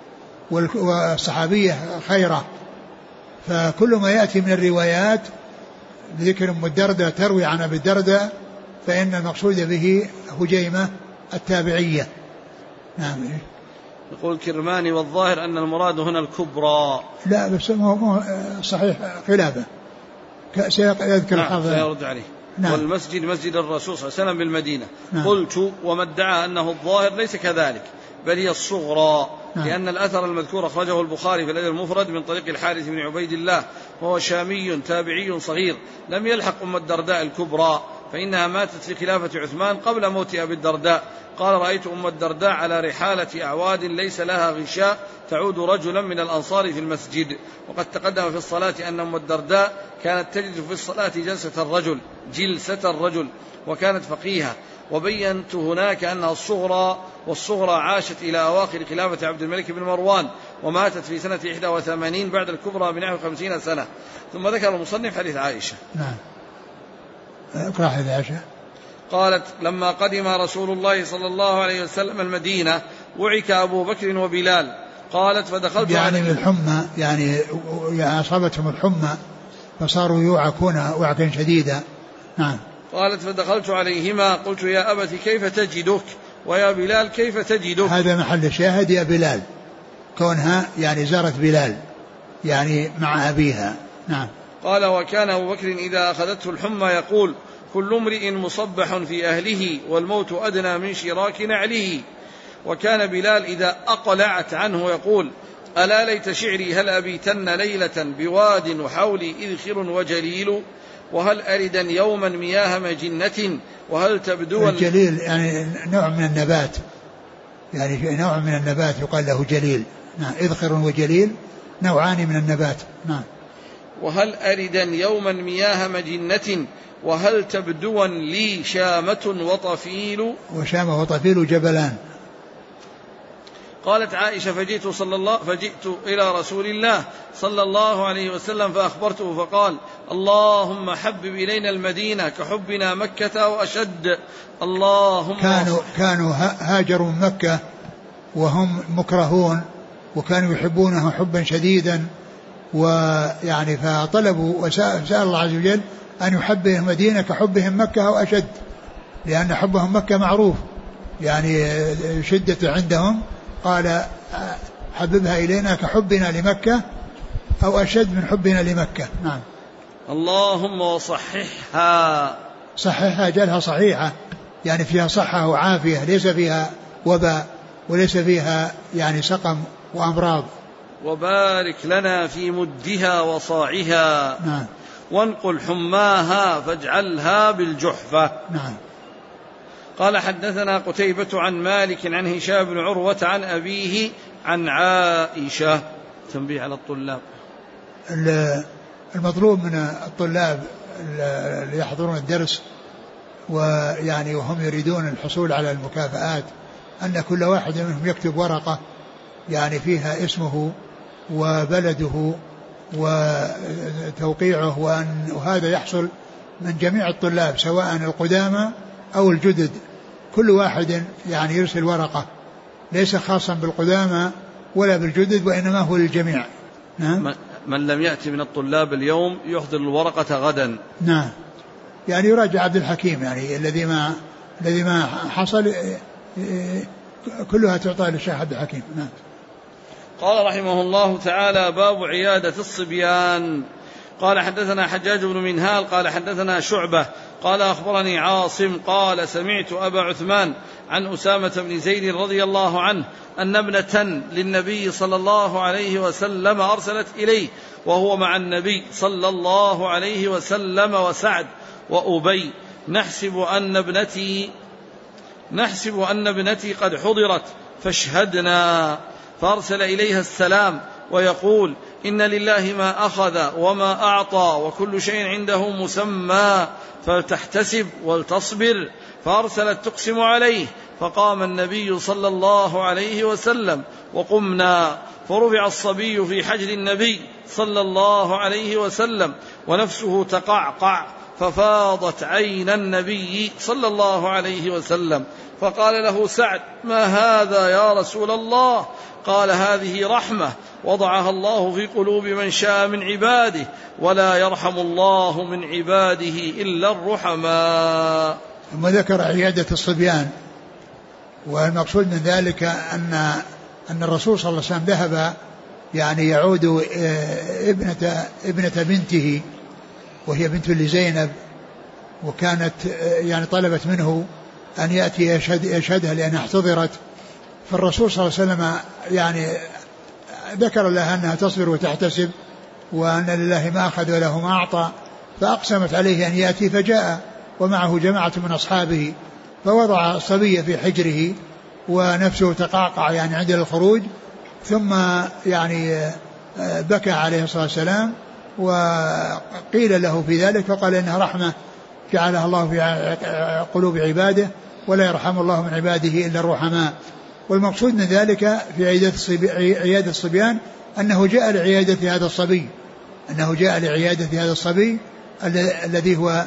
والصحابية خيرة. فكل ما يأتي من الروايات بذكر أم الدرداء تروي عن أبي الدرداء فإن المقصود به هجيمة التابعية. نعم. يقول كرماني والظاهر أن المراد هنا الكبرى. لا بس هو صحيح خلافه سيذكر الحافظ. سيرد عليه. نعم. والمسجد مسجد الرسول صلى الله عليه وسلم بالمدينة. نعم. قلت وما ادعى أنه الظاهر ليس كذلك بل هي الصغرى. نعم. لأن الأثر المذكور أخرجه البخاري في الأدب المفرد من طريق الحارث بن عبيد الله وهو شامي تابعي صغير لم يلحق أم الدرداء الكبرى فإنها ماتت في خلافة عثمان قبل موت أبي الدرداء. قال رأيت أم الدرداء على رحالة أعواد ليس لها غشاء تعود رجلا من الأنصار في المسجد. وقد تقدم في الصلاة أن أم الدرداء كانت تجد في الصلاة جلسة الرجل وكانت فقيهة. وبينت هناك أنها الصغرى، والصغرى عاشت إلى أواخر خلافة عبد الملك بن مروان وماتت في سنة 81 بعد الكبرى بنحو 50 سنة. ثم ذكر المصنف حديث عائشة. نعم. اقرأ حديث عائشة. قالت لما قدم رسول الله صلى الله عليه وسلم المدينة وعك أبو بكر وبلال. قالت فدخلت يعني من الحمى، يعني أصابتهم الحمى فصاروا يوعكون وعكا شديدا. نعم. قالت فدخلت عليهما قلت يا أبت كيف تجدك ويا بلال كيف تجدك. هذا محل الشاهد يا بلال، كونها يعني زارت بلال يعني مع أبيها. نعم. قال وكان أبو بكر إذا أخذته الحمى يقول كل امرئ مصبح في أهله والموت أدنى من شراك نعله. وكان بلال إذا أقلعت عنه يقول ألا ليت شعري هل أبيتن ليلة بواد وحولي إذخر وجليل وهل أردا يوما مياه مجنة وهل تبدو. الجليل يعني نوع من النبات، يعني نوع من النبات يقال له جليل. نعم. إذخر وجليل نوعان من النبات. نعم. وهل أردا يوما مياه مجنة وهل تبدوا لي شامة وطفيل. وشامة وطفيل جبلان. قالت عائشة فجئت إلى رسول الله صلى الله عليه وسلم فأخبرته فقال اللهم حبب إلينا المدينة كحبنا مكة وأشد. اللهم كانوا هاجروا من مكة وهم مكرهون وكانوا يحبونه حبا شديدا، ويعني فطلبوا وسأل الله عز وجل أن يحبهم المدينة كحبهم مكة أو أشد، لأن حبهم مكة معروف يعني شدة عندهم. قال حببها إلينا كحبنا لمكة أو أشد من حبنا لمكة. نعم. اللهم وصححها. صححها جلها صحيحة، يعني فيها صحة وعافية، ليس فيها وباء وليس فيها يعني سقم وأمراض. وبارك لنا في مدها وصاعها. نعم. وانقل حماها فاجعلها بالجحفة. نعم. قال حدثنا قتيبة عن مالك عن هشام بن عروة عن أبيه عن عائشة. تنبيه على الطلاب، المطلوب من الطلاب اللي يحضرون الدرس ويعني وهم يريدون الحصول على المكافآت أن كل واحد منهم يكتب ورقة يعني فيها اسمه وبلده وتوقيعه، وهذا يحصل من جميع الطلاب سواء القدامى أو الجدد. كل واحد يعني يرسل ورقة، ليس خاصا بالقدامى ولا بالجدد وإنما هو للجميع. نعم. من لم يأتي من الطلاب اليوم يحضر الورقة غدا. نعم. يعني يراجع عبد الحكيم، يعني الذي ما حصل كلها تعطى للشيخ عبد الحكيم. نعم. قال رحمه الله تعالى باب عيادة الصبيان. قال حدثنا حجاج بن منهال قال حدثنا شعبة قال أخبرني عاصم قال سمعت أبا عثمان عن أسامة بن زيد رضي الله عنه أن ابنة للنبي صلى الله عليه وسلم أرسلت إليه وهو مع النبي صلى الله عليه وسلم وسعد وأبي نحسب أن ابنتي قد حضرت فاشهدنا. فأرسل إليها السلام ويقول إن لله ما أخذ وما أعطى وكل شيء عنده مسمى فلتحتسب ولتصبر. فأرسلت تقسم عليه، فقام النبي صلى الله عليه وسلم وقمنا، فرفع الصبي في حجر النبي صلى الله عليه وسلم ونفسه تقعقع، ففاضت عين النبي صلى الله عليه وسلم، فقال له سعد: ما هذا يا رسول الله؟ قال: هذه رحمة وضعها الله في قلوب من شاء من عباده، ولا يرحم الله من عباده إلا الرحماء. ثم ذكر عيادة الصبيان، والمقصود من ذلك أن الرسول صلى الله عليه وسلم ذهب يعني يعود ابنة بنته، وهي بنت لزينب، وكانت يعني طلبت منه أن يأتي يشهدها لأنها احتضرت. فالرسول صلى الله عليه وسلم يعني ذكر لها أنها تصبر وتحتسب، وأن لله ما أخذ وله ما أعطى، فأقسمت عليه أن يأتي، فجاء ومعه جماعة من أصحابه، فوضع الصبي في حجره ونفسه تقعقع يعني عند الخروج، ثم يعني بكى عليه الصلاة والسلام، وقيل له في ذلك فقال إنها رحمة جعلها الله في قلوب عباده، ولا يرحم الله من عباده إلا الرحماء. والمقصود من ذلك في عيادة الصبيان أنه جاء لعيادة هذا الصبي، أنه جاء لعيادة هذا الصبي الذي هو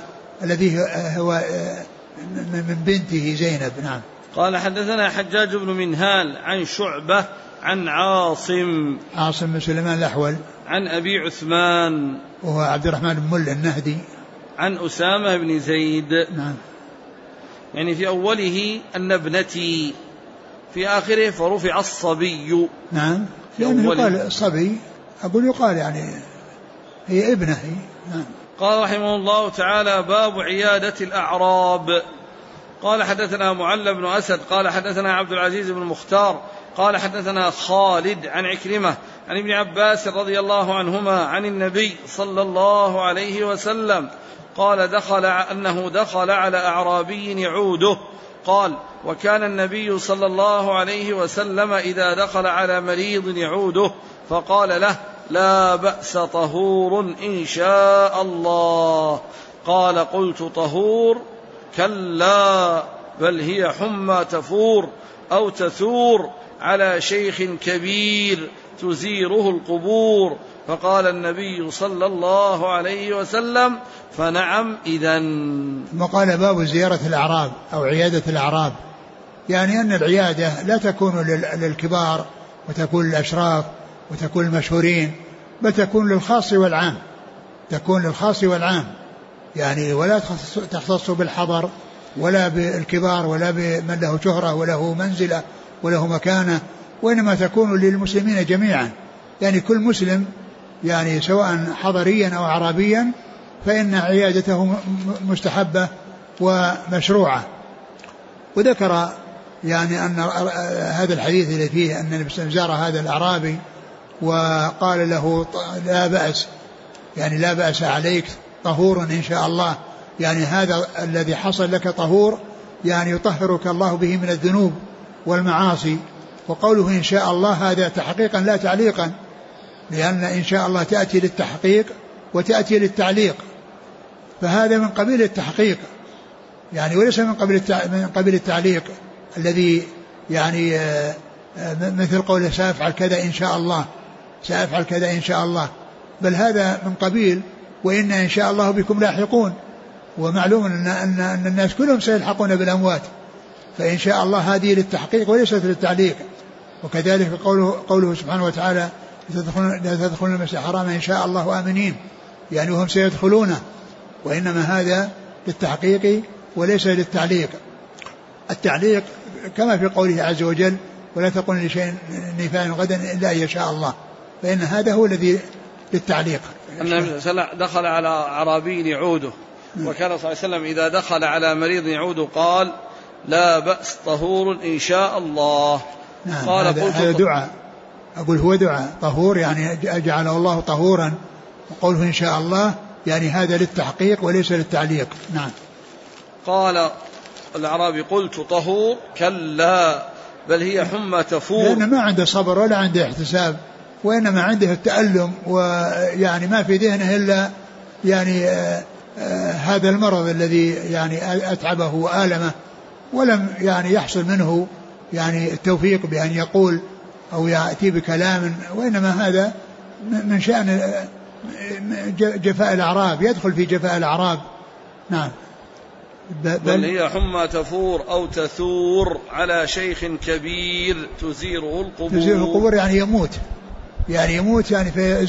من بنته زينب. نعم. قال: حدثنا حجاج بن منهال عن شعبة عن عاصم بن سليمان الأحول عن أبي عثمان وهو عبد الرحمن بن مل النهدي عن أسامة بن زيد. نعم. يعني في أوله أن ابنتي، في آخره فرفع الصبي. نعم. يعني يقال الصبي، أقول يقال يعني هي ابنه. نعم. قال رحمه الله تعالى: باب عيادة الأعراب. قال: حدثنا معل بن أسد قال حدثنا عبد العزيز بن المختار قال حدثنا خالد عن عكرمة عن ابن عباس رضي الله عنهما عن النبي صلى الله عليه وسلم قال: أنه دخل على أعرابي يعوده. قال: وكان النبي صلى الله عليه وسلم إذا دخل على مريض يعوده فقال له: لا بأس، طهور إن شاء الله. قال: قلت: طهور؟ كلا، بل هي حمى تفور أو تثور على شيخ كبير تزيره القبور. فقال النبي صلى الله عليه وسلم: فنعم إذن. ثم قال: باب زيارة الأعراب أو عيادة الأعراب، يعني أن العيادة لا تكون للكبار وتكون للأشراف وتكون المشهورين، بل تكون للخاص والعام، تكون للخاص والعام، يعني ولا تختص بالحضر ولا بالكبار ولا بمن له شهرة وله منزلة وله مكانة، وإنما تكون للمسلمين جميعا، يعني كل مسلم يعني سواء حضريا أو أعرابيا فإن عيادته مستحبة ومشروعة. وذكر يعني أن هذا الحديث الذي فيه أن النبي صلى الله عليه وسلم زار هذا الأعرابي وقال له: لا بأس، يعني لا بأس عليك، طهور إن شاء الله، يعني هذا الذي حصل لك طهور، يعني يطهرك الله به من الذنوب والمعاصي. وقوله إن شاء الله هذا تحقيقا لا تعليقا، لأن إن شاء الله تأتي للتحقيق وتأتي للتعليق، فهذا من قبيل التحقيق يعني، وليس من قبيل التعليق الذي يعني مثل قوله: سأفعل كذا إن شاء الله، سأفعل كذا إن شاء الله، بل هذا من قبيل وإن إن شاء الله بكم لاحقون. ومعلوم أن الناس كلهم سيلحقون بالأموات، فإن شاء الله هذه للتحقيق وليست للتعليق. وكذلك قوله سبحانه وتعالى: لا تدخلون المسجد الحرام إن شاء الله آمنين، يعني وهم سيدخلونه، وإنما هذا للتحقيق وليس للتعليق. التعليق كما في قوله عز وجل: ولا تقل لشيء إني فاعل غدا إلا أن يشاء الله، فإن هذا هو الذي للتعليق. النبي صلى الله عليه وسلم دخل على أعرابي يعوده، وكان صلى الله عليه وسلم إذا دخل على مريض يعوده قال: لا بأس، طهور إن شاء الله. نعم. قال: هذا دعاء، أقول هو دعاء طهور، يعني جعله الله طهورا، وقوله إن شاء الله يعني هذا للتحقيق وليس للتعليق. نعم. قال الأعرابي: قلت: طهور؟ كلا، بل هي حمى تفور. لأن ما عنده صبر ولا عنده احتساب، وإنما عنده التألم ويعني ما في ذهنه إلا يعني هذا المرض الذي يعني أتعبه وآلمه، ولم يعني يحصل منه يعني التوفيق بأن يقول أو يأتي بكلام، وإنما هذا من شأن جفاء الأعراب، يدخل في جفاء الأعراب. نعم. بل هي حمى تفور أو تثور على شيخ كبير تزيره القبور. تزيره القبور يعني يموت، يعني يموت يعني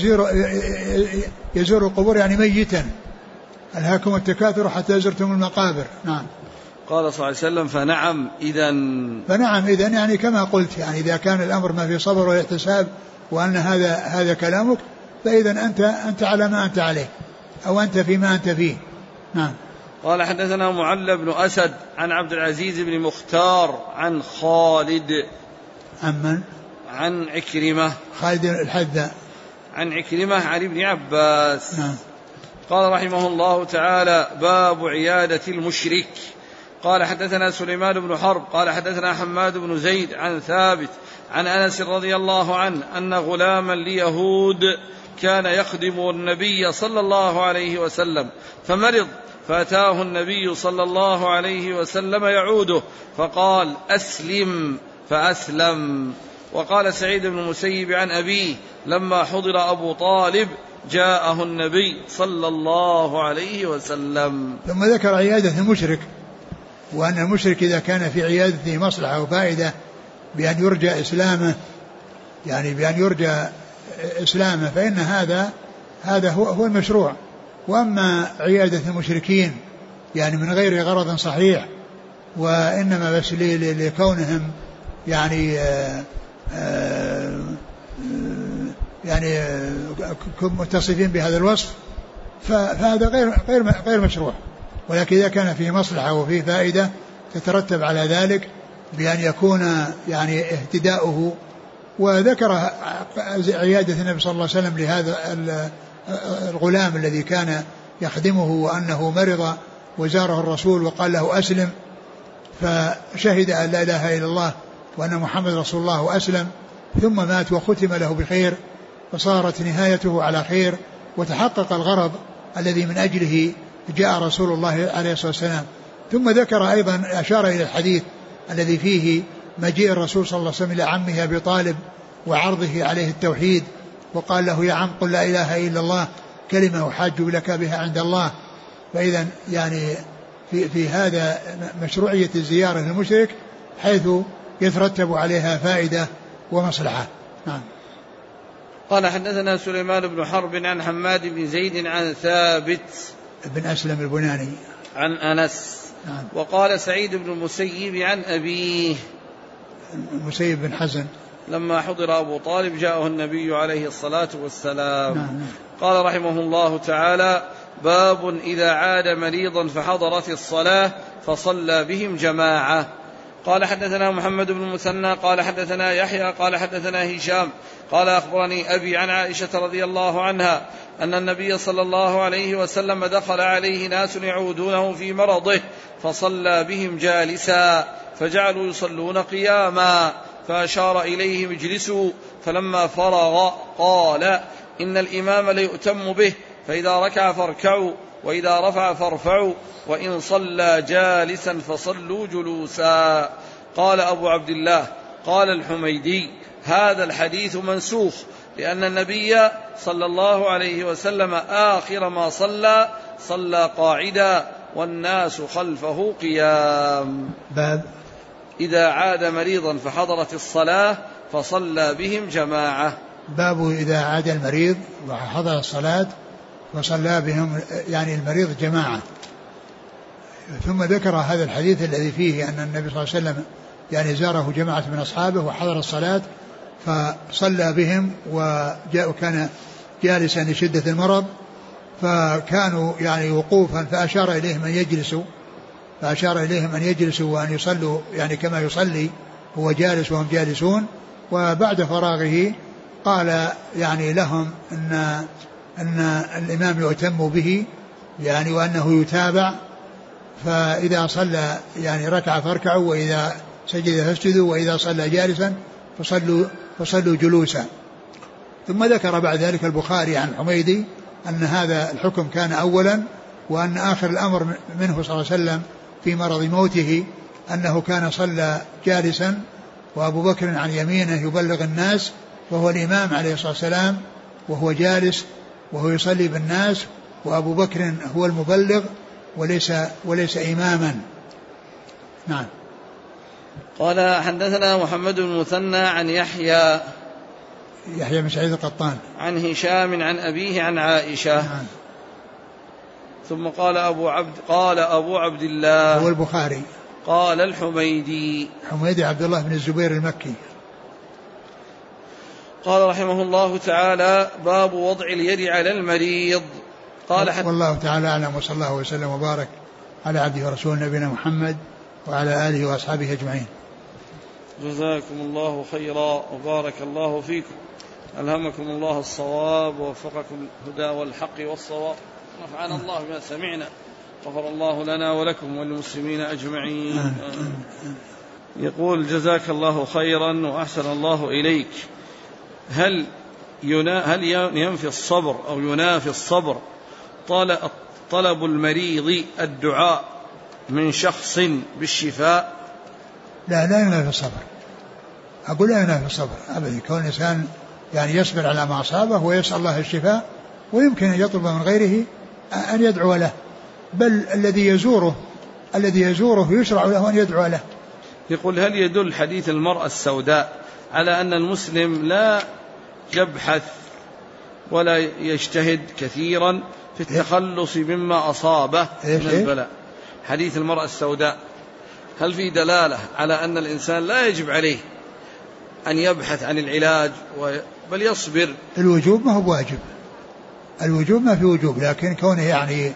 يزور القبور يعني ميتا. ألهاكم التكاثر حتى زرتم المقابر. نعم. قال صلى الله عليه وسلم فنعم إذن يعني كما قلت، يعني إذا كان الأمر ما في صبر واحتساب وأن هذا كلامك، فإذا أنت على ما أنت عليه أو أنت فيما أنت فيه. نعم. قال حدثنا معل بن أسد عن عبد العزيز بن مختار عن خالد عن عكرمة خالد الحذاء عن عكرمة عن ابن عباس. نعم. قال رحمه الله تعالى باب عيادة المشرك. قال حدثنا سليمان بن حرب قال حدثنا حماد بن زيد عن ثابت عن أنس رضي الله عنه أن غلاما ليهود كان يخدم النبي صلى الله عليه وسلم فمرض، فأتاه النبي صلى الله عليه وسلم يعوده فقال أسلم فأسلم. وقال سعيد بن المسيب عن أبيه لما حضر أبو طالب جاءه النبي صلى الله عليه وسلم. ثم ذكر عيادة المشرك، وأن المشرك إذا كان في عيادته مصلحة وفائدة بأن يرجى إسلامه، يعني بأن يرجى إسلامه، فإن هذا هو المشروع. وأما عيادة المشركين يعني من غير غرض صحيح، وإنما بس لكونهم يعني متصفين بهذا الوصف، فهذا غير مشروع. ولكن إذا كان فيه مصلحة وفيه فائدة تترتب على ذلك بأن يكون يعني اهتداؤه. وذكر عيادة النبي صلى الله عليه وسلم لهذا الغلام الذي كان يخدمه وأنه مرض وزاره الرسول وقال له أسلم، فشهد أن لا إله إلا الله وأن محمد رسول الله وأسلم، ثم مات وختم له بخير، فصارت نهايته على خير، وتحقق الغرض الذي من أجله جاء رسول الله عليه الصلاة والسلام. ثم ذكر أيضا أشار إلى الحديث الذي فيه مجيء الرسول صلى الله عليه وسلم إلى عمه أبي طالب وعرضه عليه التوحيد، وقال له يا عم قل لا إله إلا الله كلمة أحاج لك بها عند الله. فإذا يعني في هذا مشروعية الزيارة للمشرك حيث يترتب عليها فائدة ومصلحة. نعم. قال حدثنا سليمان بن حرب عن حماد بن زيد عن ثابت بن أسلم البناني عن أنس. نعم. وقال سعيد بن المسيب عن أبيه المسيب بن حزن لما حضر أبو طالب جاءه النبي عليه الصلاة والسلام. نعم. قال رحمه الله تعالى باب إذا عاد مريضا فحضرت الصلاة فصلى بهم جماعة. قال حدثنا محمد بن المثنى قال حدثنا يحيى قال حدثنا هشام قال أخبرني أبي عن عائشة رضي الله عنها أن النبي صلى الله عليه وسلم دخل عليه ناس يعودونه في مرضه فصلى بهم جالسا، فجعلوا يصلون قياما، فأشار إليهم اجلسوا، فلما فرغ قال إن الإمام ليؤتم به، فإذا ركع فاركعوا، وإذا رفع فارفعوا، وإن صلى جالسا فصلوا جلوسا. قال أبو عبد الله قال الحميدي هذا الحديث منسوخ، لأن النبي صلى الله عليه وسلم آخر ما صلى قاعدا والناس خلفه قيام. باب إذا عاد مريضا فحضرت الصلاة فصلى بهم جماعة. باب إذا عاد المريض وحضر الصلاة وصلى بهم يعني المريض جماعة. ثم ذكر هذا الحديث الذي فيه أن النبي صلى الله عليه وسلم يعني زاره جماعة من أصحابه وحضر الصلاة فصلى بهم، وكان جالسا لشدة المرض، فكانوا يعني وقوفا، فأشار إليهم أن يجلسوا وأن يصلوا يعني كما يصلي هو جالس وهم جالسون. وبعد فراغه قال يعني لهم أن الإمام يؤتم به يعني وأنه يتابع، فإذا صلى يعني ركع فاركعوا، وإذا سجد فاسجدوا، وإذا صلى جالسا فصلوا جلوسا. ثم ذكر بعد ذلك البخاري عن حميدي أن هذا الحكم كان أولا، وأن آخر الأمر منه صلى الله عليه وسلم في مرض موته أنه كان صلى جالسا وأبو بكر عن يمينه يبلغ الناس، وهو الإمام عليه الصلاة والسلام وهو جالس وهو يصلي بالناس، وأبو بكر هو المبلغ وليس إماما. نعم. قال حدثنا محمد بن المثنى عن يحيى بن سعيد القطان عن هشام عن أبيه عن عائشة. نعم. ثم قال أبو عبد الله هو البخاري. قال الحميدي عبد الله بن الزبير المكي. قال رحمه الله تعالى: باب وضع اليد على المريض. قال والله تعالى أعلم، وصلى الله وسلم وبارك على عبده ورسوله نبينا محمد وعلى آله وأصحابه أجمعين. جزاكم الله خيرا وبارك الله فيكم، ألهمكم الله الصواب ووفقكم الهدى والحق والصواب، نفعنا الله بما سمعنا، غفر الله لنا ولكم وللمسلمين أجمعين. يقول: جزاك الله خيرا وأحسن الله إليك، هل ينفي الصبر أو ينافي الصبر طلب المريض الدعاء من شخص بالشفاء؟ لا ينافي الصبر، أقول لا ينافي الصبر أبدا. كون الإنسان يعني يصبر على ما أصابه ويسأل الله الشفاء، ويمكن أن يطلب من غيره أن يدعو له، بل الذي يزوره يشرع له أن يدعو له. يقول: هل يدل حديث المرأة السوداء على أن المسلم لا يبحث ولا يجتهد كثيرا في التخلص مما أصابه من البلاء؟ حديث المرأة السوداء هل في دلالة على أن الإنسان لا يجب عليه أن يبحث عن العلاج بل يصبر؟ الوجوب ما هو واجب، الوجوب ما في وجوب، لكن كونه يعني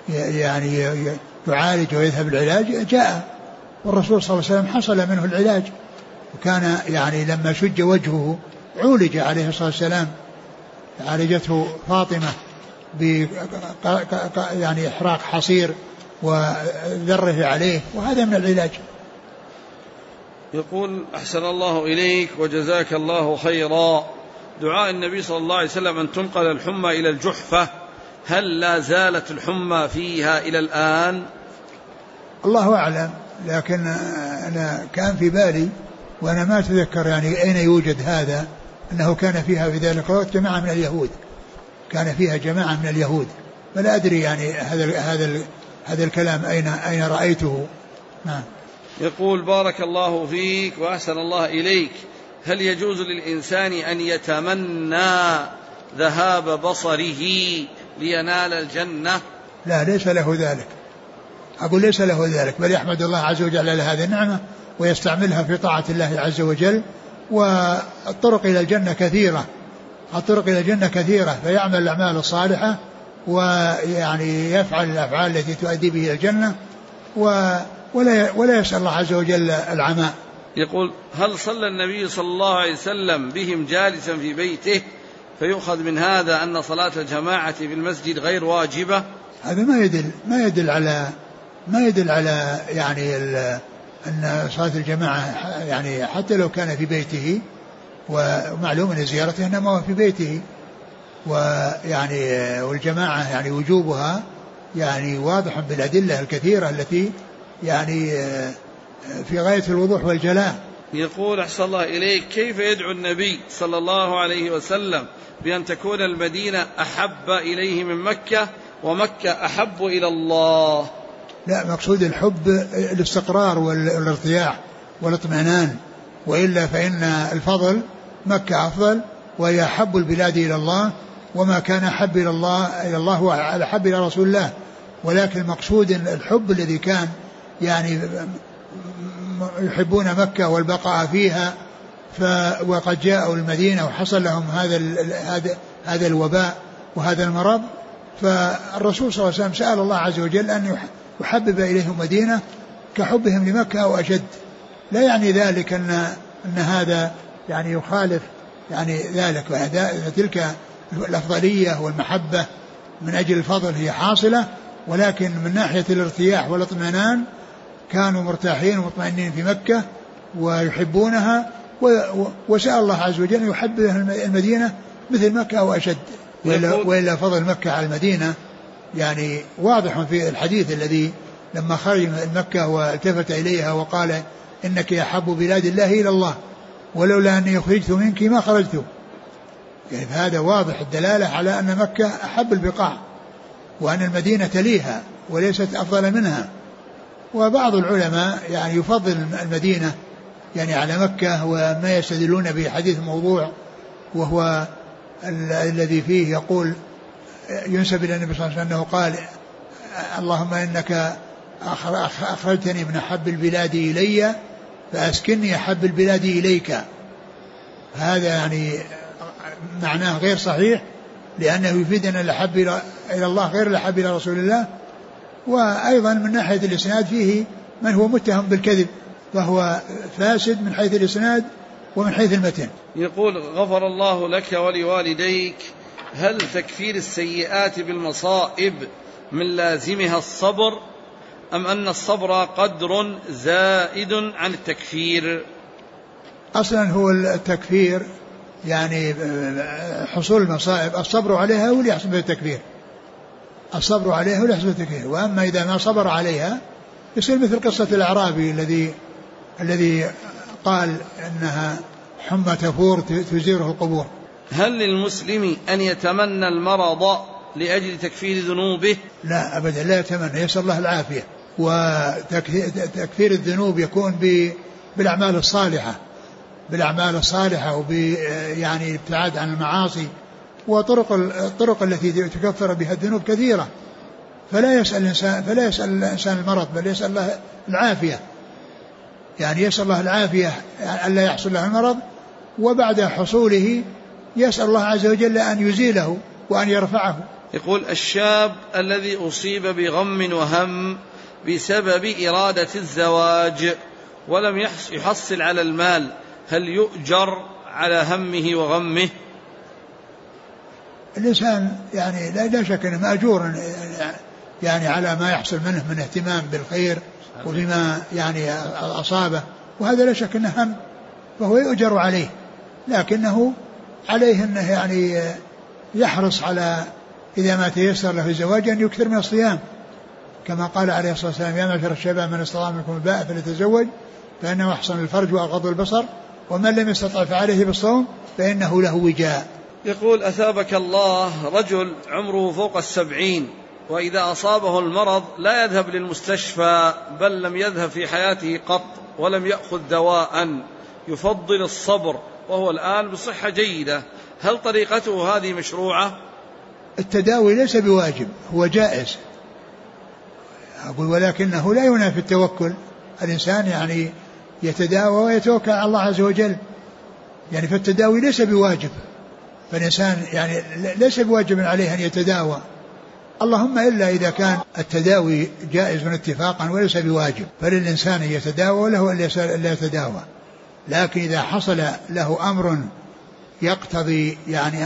يعالج ويذهب العلاج جاء، والرسول صلى الله عليه وسلم حصل منه العلاج، وكان يعني لما شج وجهه عولج عليه الصلاة والسلام، عالجته فاطمة يعني إحراق حصير وذره عليه، وهذا من العلاج. يقول: أحسن الله إليك وجزاك الله خيرا، دعاء النبي صلى الله عليه وسلم أن تنقل الحمى إلى الجحفة، هل لا زالت الحمى فيها إلى الآن؟ الله أعلم، لكن أنا كان في بالي وأنا ما أتذكر يعني أين يوجد هذا، أنه كان فيها في ذلك الوقت جماعة من اليهود، كان فيها جماعة من اليهود، فلا أدري يعني هذا الكلام أين رأيته. نعم. يقول: بارك الله فيك وأحسن الله إليك، هل يجوز للإنسان أن يتمنى ذهاب بصره لينال الجنة؟ لا، ليس له ذلك، أقول ليس له ذلك، بل يحمد الله عز وجل على هذه النعمة ويستعملها في طاعة الله عز وجل. والطرق إلى الجنة كثيرة، فيعمل الأعمال الصالحة ويعني يفعل الأفعال التي تؤدي به إلى الجنة، ولا يسأل الله عز وجل العماء. يقول: هل صلى النبي صلى الله عليه وسلم بهم جالسا في بيته، فيؤخذ من هذا أن صلاة الجماعة في المسجد غير واجبة؟ هذا ما يدل على يعني أن صلاة الجماعة يعني حتى لو كان في بيته، ومعلوم أن زيارته إنما هو في بيته، ويعني والجماعة يعني وجوبها يعني واضح بالأدلة الكثيرة التي يعني في غاية الوضوح والجلاء. يقول: أحسن الله إليك، كيف يدعو النبي صلى الله عليه وسلم بأن تكون المدينة أحب إليه من مكة ومكة أحب إلى الله؟ لا، مقصود الحب الاستقرار والارتياح والاطمئنان، وإلا فإن الفضل مكة أفضل وهي أحب البلاد إلى الله، وما كان أحب إلى الله هو أحب إلى رسول الله. ولكن المقصود الحب الذي كان يعني يحبون مكة والبقاء فيها، وقد جاءوا المدينة وحصل لهم هذا الوباء وهذا المرض، فالرسول صلى الله عليه وسلم سأل الله عز وجل أن يحبب إليهم مدينة كحبهم لمكة أو أشد. لا يعني ذلك أن هذا يعني يخالف يعني ذلك، تلك الأفضلية والمحبة من أجل الفضل هي حاصلة، ولكن من ناحية الارتياح والاطمئنان كانوا مرتاحين ومطمئنين في مكة ويحبونها، وسأل الله عز وجل أن يحبب المدينة مثل مكة أو أشد. وإلا فضل مكة على المدينة يعني واضح في الحديث الذي لما خرج من مكة والتفت إليها وقال إنك أحب بلاد الله إلى الله ولولا أني خرجت منك ما خرجت. يعني هذا واضح الدلالة على أن مكة أحب البقاع وأن المدينة تليها وليست أفضل منها. وبعض العلماء يعني يفضل المدينة يعني على مكة، وما يستدلون به حديث موضوع وهو الذي فيه يقول ينسب إلى النبي صلى الله عليه وسلم أنه قال اللهم إنك أخرجتني من أحب البلاد إلي فأسكنني أحب البلاد إليك. هذا يعني معناه غير صحيح لأنه يفيدنا الأحب إلى الله غير الأحب إلى رسول الله. وأيضا من ناحية الإسناد فيه من هو متهم بالكذب فهو فاسد من حيث الإسناد ومن حيث المتن. يقول غفر الله لك ولوالديك، هل تكفير السيئات بالمصائب من لازمها الصبر أم أن الصبر قدر زائد عن التكفير؟ أصلا هو التكفير يعني حصول المصائب الصبر عليها هو اللي يحصل به التكفير، الصبر عليها هو اللي يحصل به التكفير. وأما إذا ما صبر عليها يصير مثل قصة الأعرابي الذي قال إنها حمى تفور تزيره القبور. هل للمسلم أن يتمنى المرض لأجل تكفير ذنوبه؟ لا أبدا، لا يتمنى، يسأل الله العافية. وتكفير الذنوب يكون بالأعمال الصالحة، بالأعمال الصالحة يعني الابتعاد عن المعاصي. الطرق التي تكفر بها الذنوب كثيرة، فلا يسأل الإنسان المرض بل يسأل الله العافية، يعني يسأل الله العافية ألا يحصل له المرض، وبعد حصوله يسأل الله عز وجل أن يزيله وأن يرفعه. يقول الشاب الذي أصيب بغم وهم بسبب إرادة الزواج ولم يحصل على المال، هل يؤجر على همه وغمه؟ الإنسان يعني لا شك أنه مأجور يعني على ما يحصل منه من اهتمام بالخير وبما يعني أصابه، وهذا لا شك أنه هم فهو يؤجر عليه، لكنه عليه أنه يعني يحرص على إذا ما تيسر له الزواج أن يكثر من الصيام، كما قال عليه الصلاة والسلام يا معشر الشباب من استطاع منكم الباءة فليتزوج فإنه أحسن الفرج وأغض البصر ومن لم يستطع فعليه بالصوم فإنه له وجاء. يقول أثابك الله، رجل عمره فوق 70 وإذا أصابه المرض لا يذهب للمستشفى بل لم يذهب في حياته قط ولم يأخذ دواء، يفضل الصبر وهو الآن بصحة جيدة، هل طريقته هذه مشروعة؟ التداوي ليس بواجب، هو جائز، أقول ولكنه لا ينافي التوكل. الإنسان يعني يتداوى ويتوكل على الله عز وجل، يعني فالتداوي ليس بواجب، فالإنسان يعني ليس بواجب عليه أن يتداوى، اللهم إلا إذا كان التداوي جائز اتفاقا وليس بواجب، فللإنسان يتداوى وله ألا يتداوى. لكن إذا حصل له أمر يقتضي يعني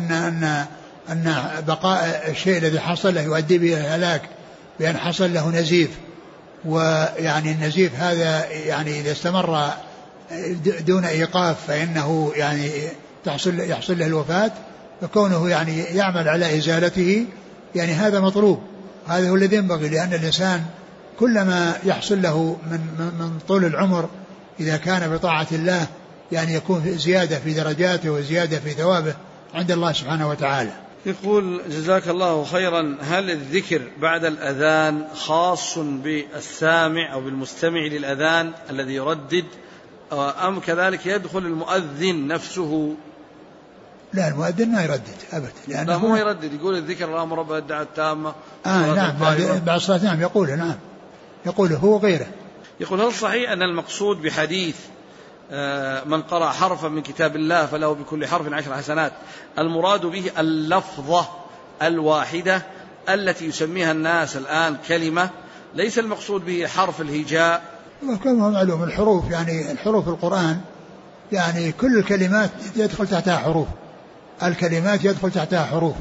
أن بقاء الشيء الذي حصل له يؤدي به الهلاك بأن حصل له نزيف، ويعني النزيف هذا يعني إذا استمر دون إيقاف فإنه يعني يحصل له الوفاة، فكونه يعني يعمل على إزالته يعني هذا مطلوب، هذا هو الذي ينبغي، لأن الإنسان كلما يحصل له من طول العمر إذا كان بطاعة الله يعني يكون زيادة في درجاته وزيادة في ثوابه عند الله سبحانه وتعالى. يقول جزاك الله خيرا، هل الذكر بعد الأذان خاص بالسامع أو بالمستمع للأذان الذي يردد أم كذلك يدخل المؤذن نفسه؟ لا، المؤذن ما يردد أبدا، لا مو يردد، يقول الذكر اللهم رب الدعوة التامة. نعم بعد الصلاة نعم يقوله، نعم يقوله هو غيره. يقول هل صحيح أن المقصود بحديث من قرأ حرفا من كتاب الله فله بكل حرف 10 حسنات المراد به اللفظة الواحدة التي يسميها الناس الآن كلمة، ليس المقصود به حرف الهجاء؟ كما هو معلوم الحروف، يعني الحروف القرآن يعني كل الكلمات يدخل تحتها حروف، الكلمات يدخل تحتها حروف،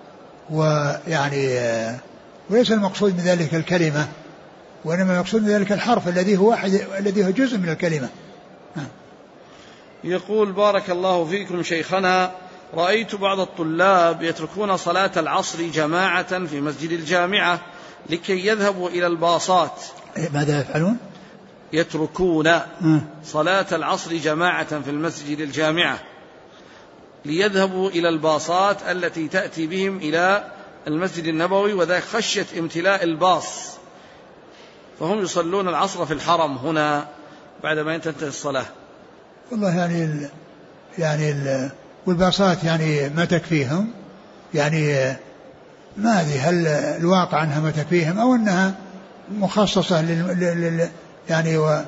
ويعني وليس المقصود من ذلك الكلمة، وإنما المقصود من ذلك الحرف الذي هو جزء من الكلمة. يقول بارك الله فيكم شيخنا، رأيت بعض الطلاب يتركون صلاة العصر جماعة في مسجد الجامعة لكي يذهبوا إلى الباصات. ماذا يفعلون؟ يتركون صلاة العصر جماعة في المسجد الجامعة ليذهبوا إلى الباصات التي تأتي بهم إلى المسجد النبوي، وذلك خشية امتلاء الباص، فهم يصلون العصر في الحرم هنا بعدما تنتهي الصلاة. والله يعني والباصات يعني ما تكفيهم، يعني ما أدري هل الواقع أنها ما تكفيهم أو أنها مخصصة يعني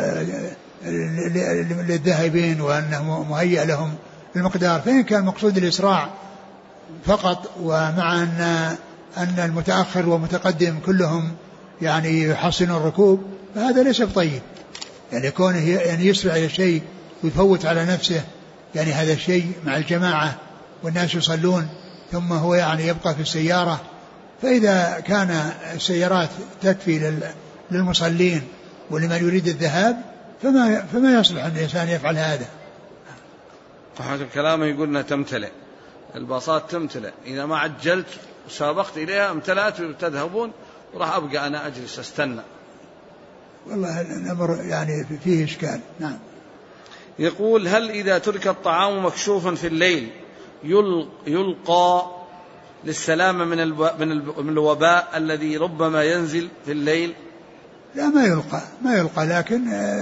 للذاهبين وأنه مهيأ لهم المقدار. فإن كان مقصود الإسراع فقط، ومع أن المتأخر والمتقدم كلهم يعني يحسنون الركوب، فهذا ليس بطيب. يعني كونه يعني يسرع إلى شيء ويفوت على نفسه، يعني هذا الشيء مع الجماعة والناس يصلون ثم هو يعني يبقى في السيارة. فإذا كان السيارات تكفي للمصلين ولمن يريد الذهاب فما يصلح أن الإنسان يفعل هذا. صحة الكلام يقول أنها تمتلئ، الباصات تمتلئ، إذا ما عجلت وسابقت إليها امتلأت وتذهبون وراح أبقى أنا أجلس أستنى. والله الأمر يعني فيه إشكال. نعم. يقول: هل إذا ترك الطعام مكشوفا في الليل يلقى للسلامة من الوباء الذي ربما ينزل في الليل؟ لا، ما يلقى، لكن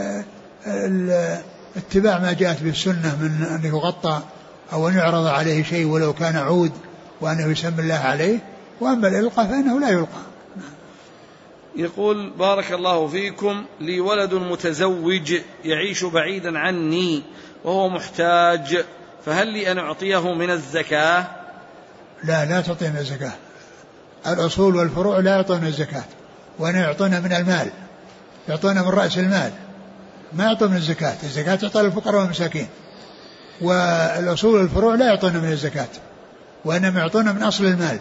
اتباع ما جاءت بالسنة من أن يغطى أو أن يعرض عليه شيء ولو كان عود وأنه يسمى الله عليه. وأما الإلقاء فإنه لا يلقى. يقول: بارك الله فيكم، لي ولد متزوج يعيش بعيدا عني وهو محتاج، فهل لي أن أعطيه من الزكاة؟ لا تعطيه من الزكاة. الأصول والفروع لا يعطون الزكاة، وأن يعطون من المال، يعطون من رأس المال، ما يعطون من الزكاة. الزكاة تعطى للفقراء والمساكين، والأصول والفروع لا يعطون من الزكاة، وإنما يعطون من أصل المال.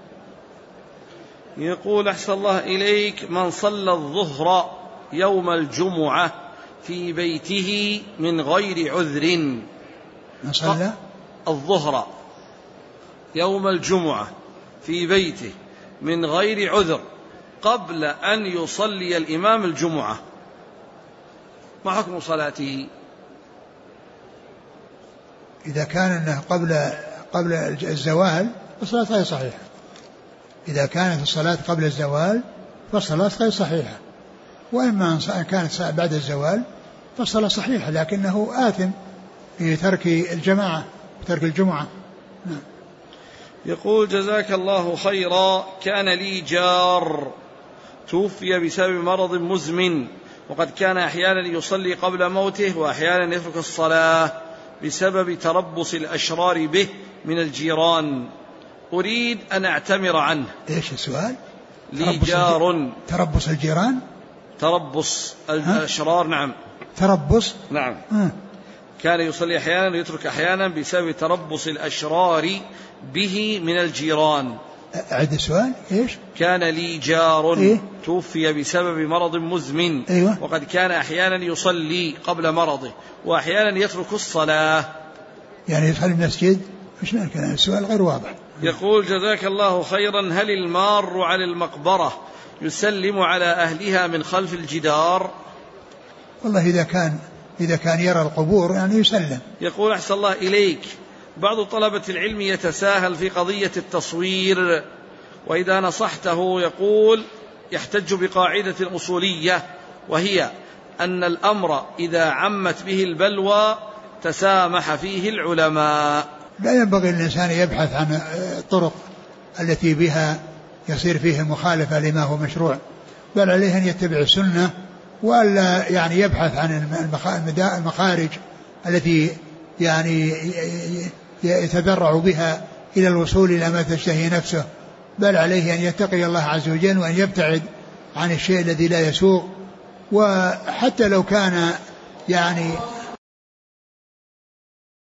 يقول: أحسن الله إليك، من صلى الظهر يوم الجمعة في بيته من غير عذر. من صلى الظهر يوم الجمعة في بيته من غير عذر قبل أن يصلي الإمام الجمعة، ما حكم صلاته؟ إذا كان أنه قبل الزوال فالصلاة غير صحيحة. إذا كانت الصلاة قبل الزوال فالصلاة غير صحيحة، وإما أن كانت بعد الزوال فالصلاة صحيحة، لكنه آثم في ترك الجماعة وترك الجمعة. نعم. يقول: جزاك الله خيرا، كان لي جار توفي بسبب مرض مزمن، وقد كان أحيانا يصلي قبل موته وأحيانا يترك الصلاة بسبب تربص الأشرار به من الجيران، أريد أن أعتمر عنه. إيش السؤال؟ لي جار تربص الجيران، تربص الأشرار. نعم. تربص. نعم. كان يصلي أحيانا ويترك أحيانا بسبب تربص الأشرار به من الجيران. أعد السؤال. إيش؟ كان لي جار توفي بسبب مرض مزمن. أيوة. وقد كان أحيانا يصلي قبل مرضه وأحيانا يترك الصلاة. يعني يدخل المسجد؟ مش ممكن، السؤال غير واضح. يقول: جزاك الله خيرا، هل المار على المقبرة يسلم على أهلها من خلف الجدار؟ والله إذا كان يرى القبور يعني يسلم. يقول: أحسن الله إليك، بعض طلبة العلم يتساهل في قضية التصوير، وإذا نصحته يقول يحتج بقاعدة أصولية، وهي أن الأمر إذا عمت به البلوى تسامح فيه العلماء. لا ينبغي الإنسان يبحث عن الطرق التي بها يصير فيه مخالفة لما هو مشروع، بل عليه أن يتبع السنة، وألا يعني يبحث عن المخارج التي يعني يتذرع بها إلى الوصول إلى ما تشتهي نفسه، بل عليه أن يتقي الله عز وجل وأن يبتعد عن الشيء الذي لا يسوغ. وحتى لو كان يعني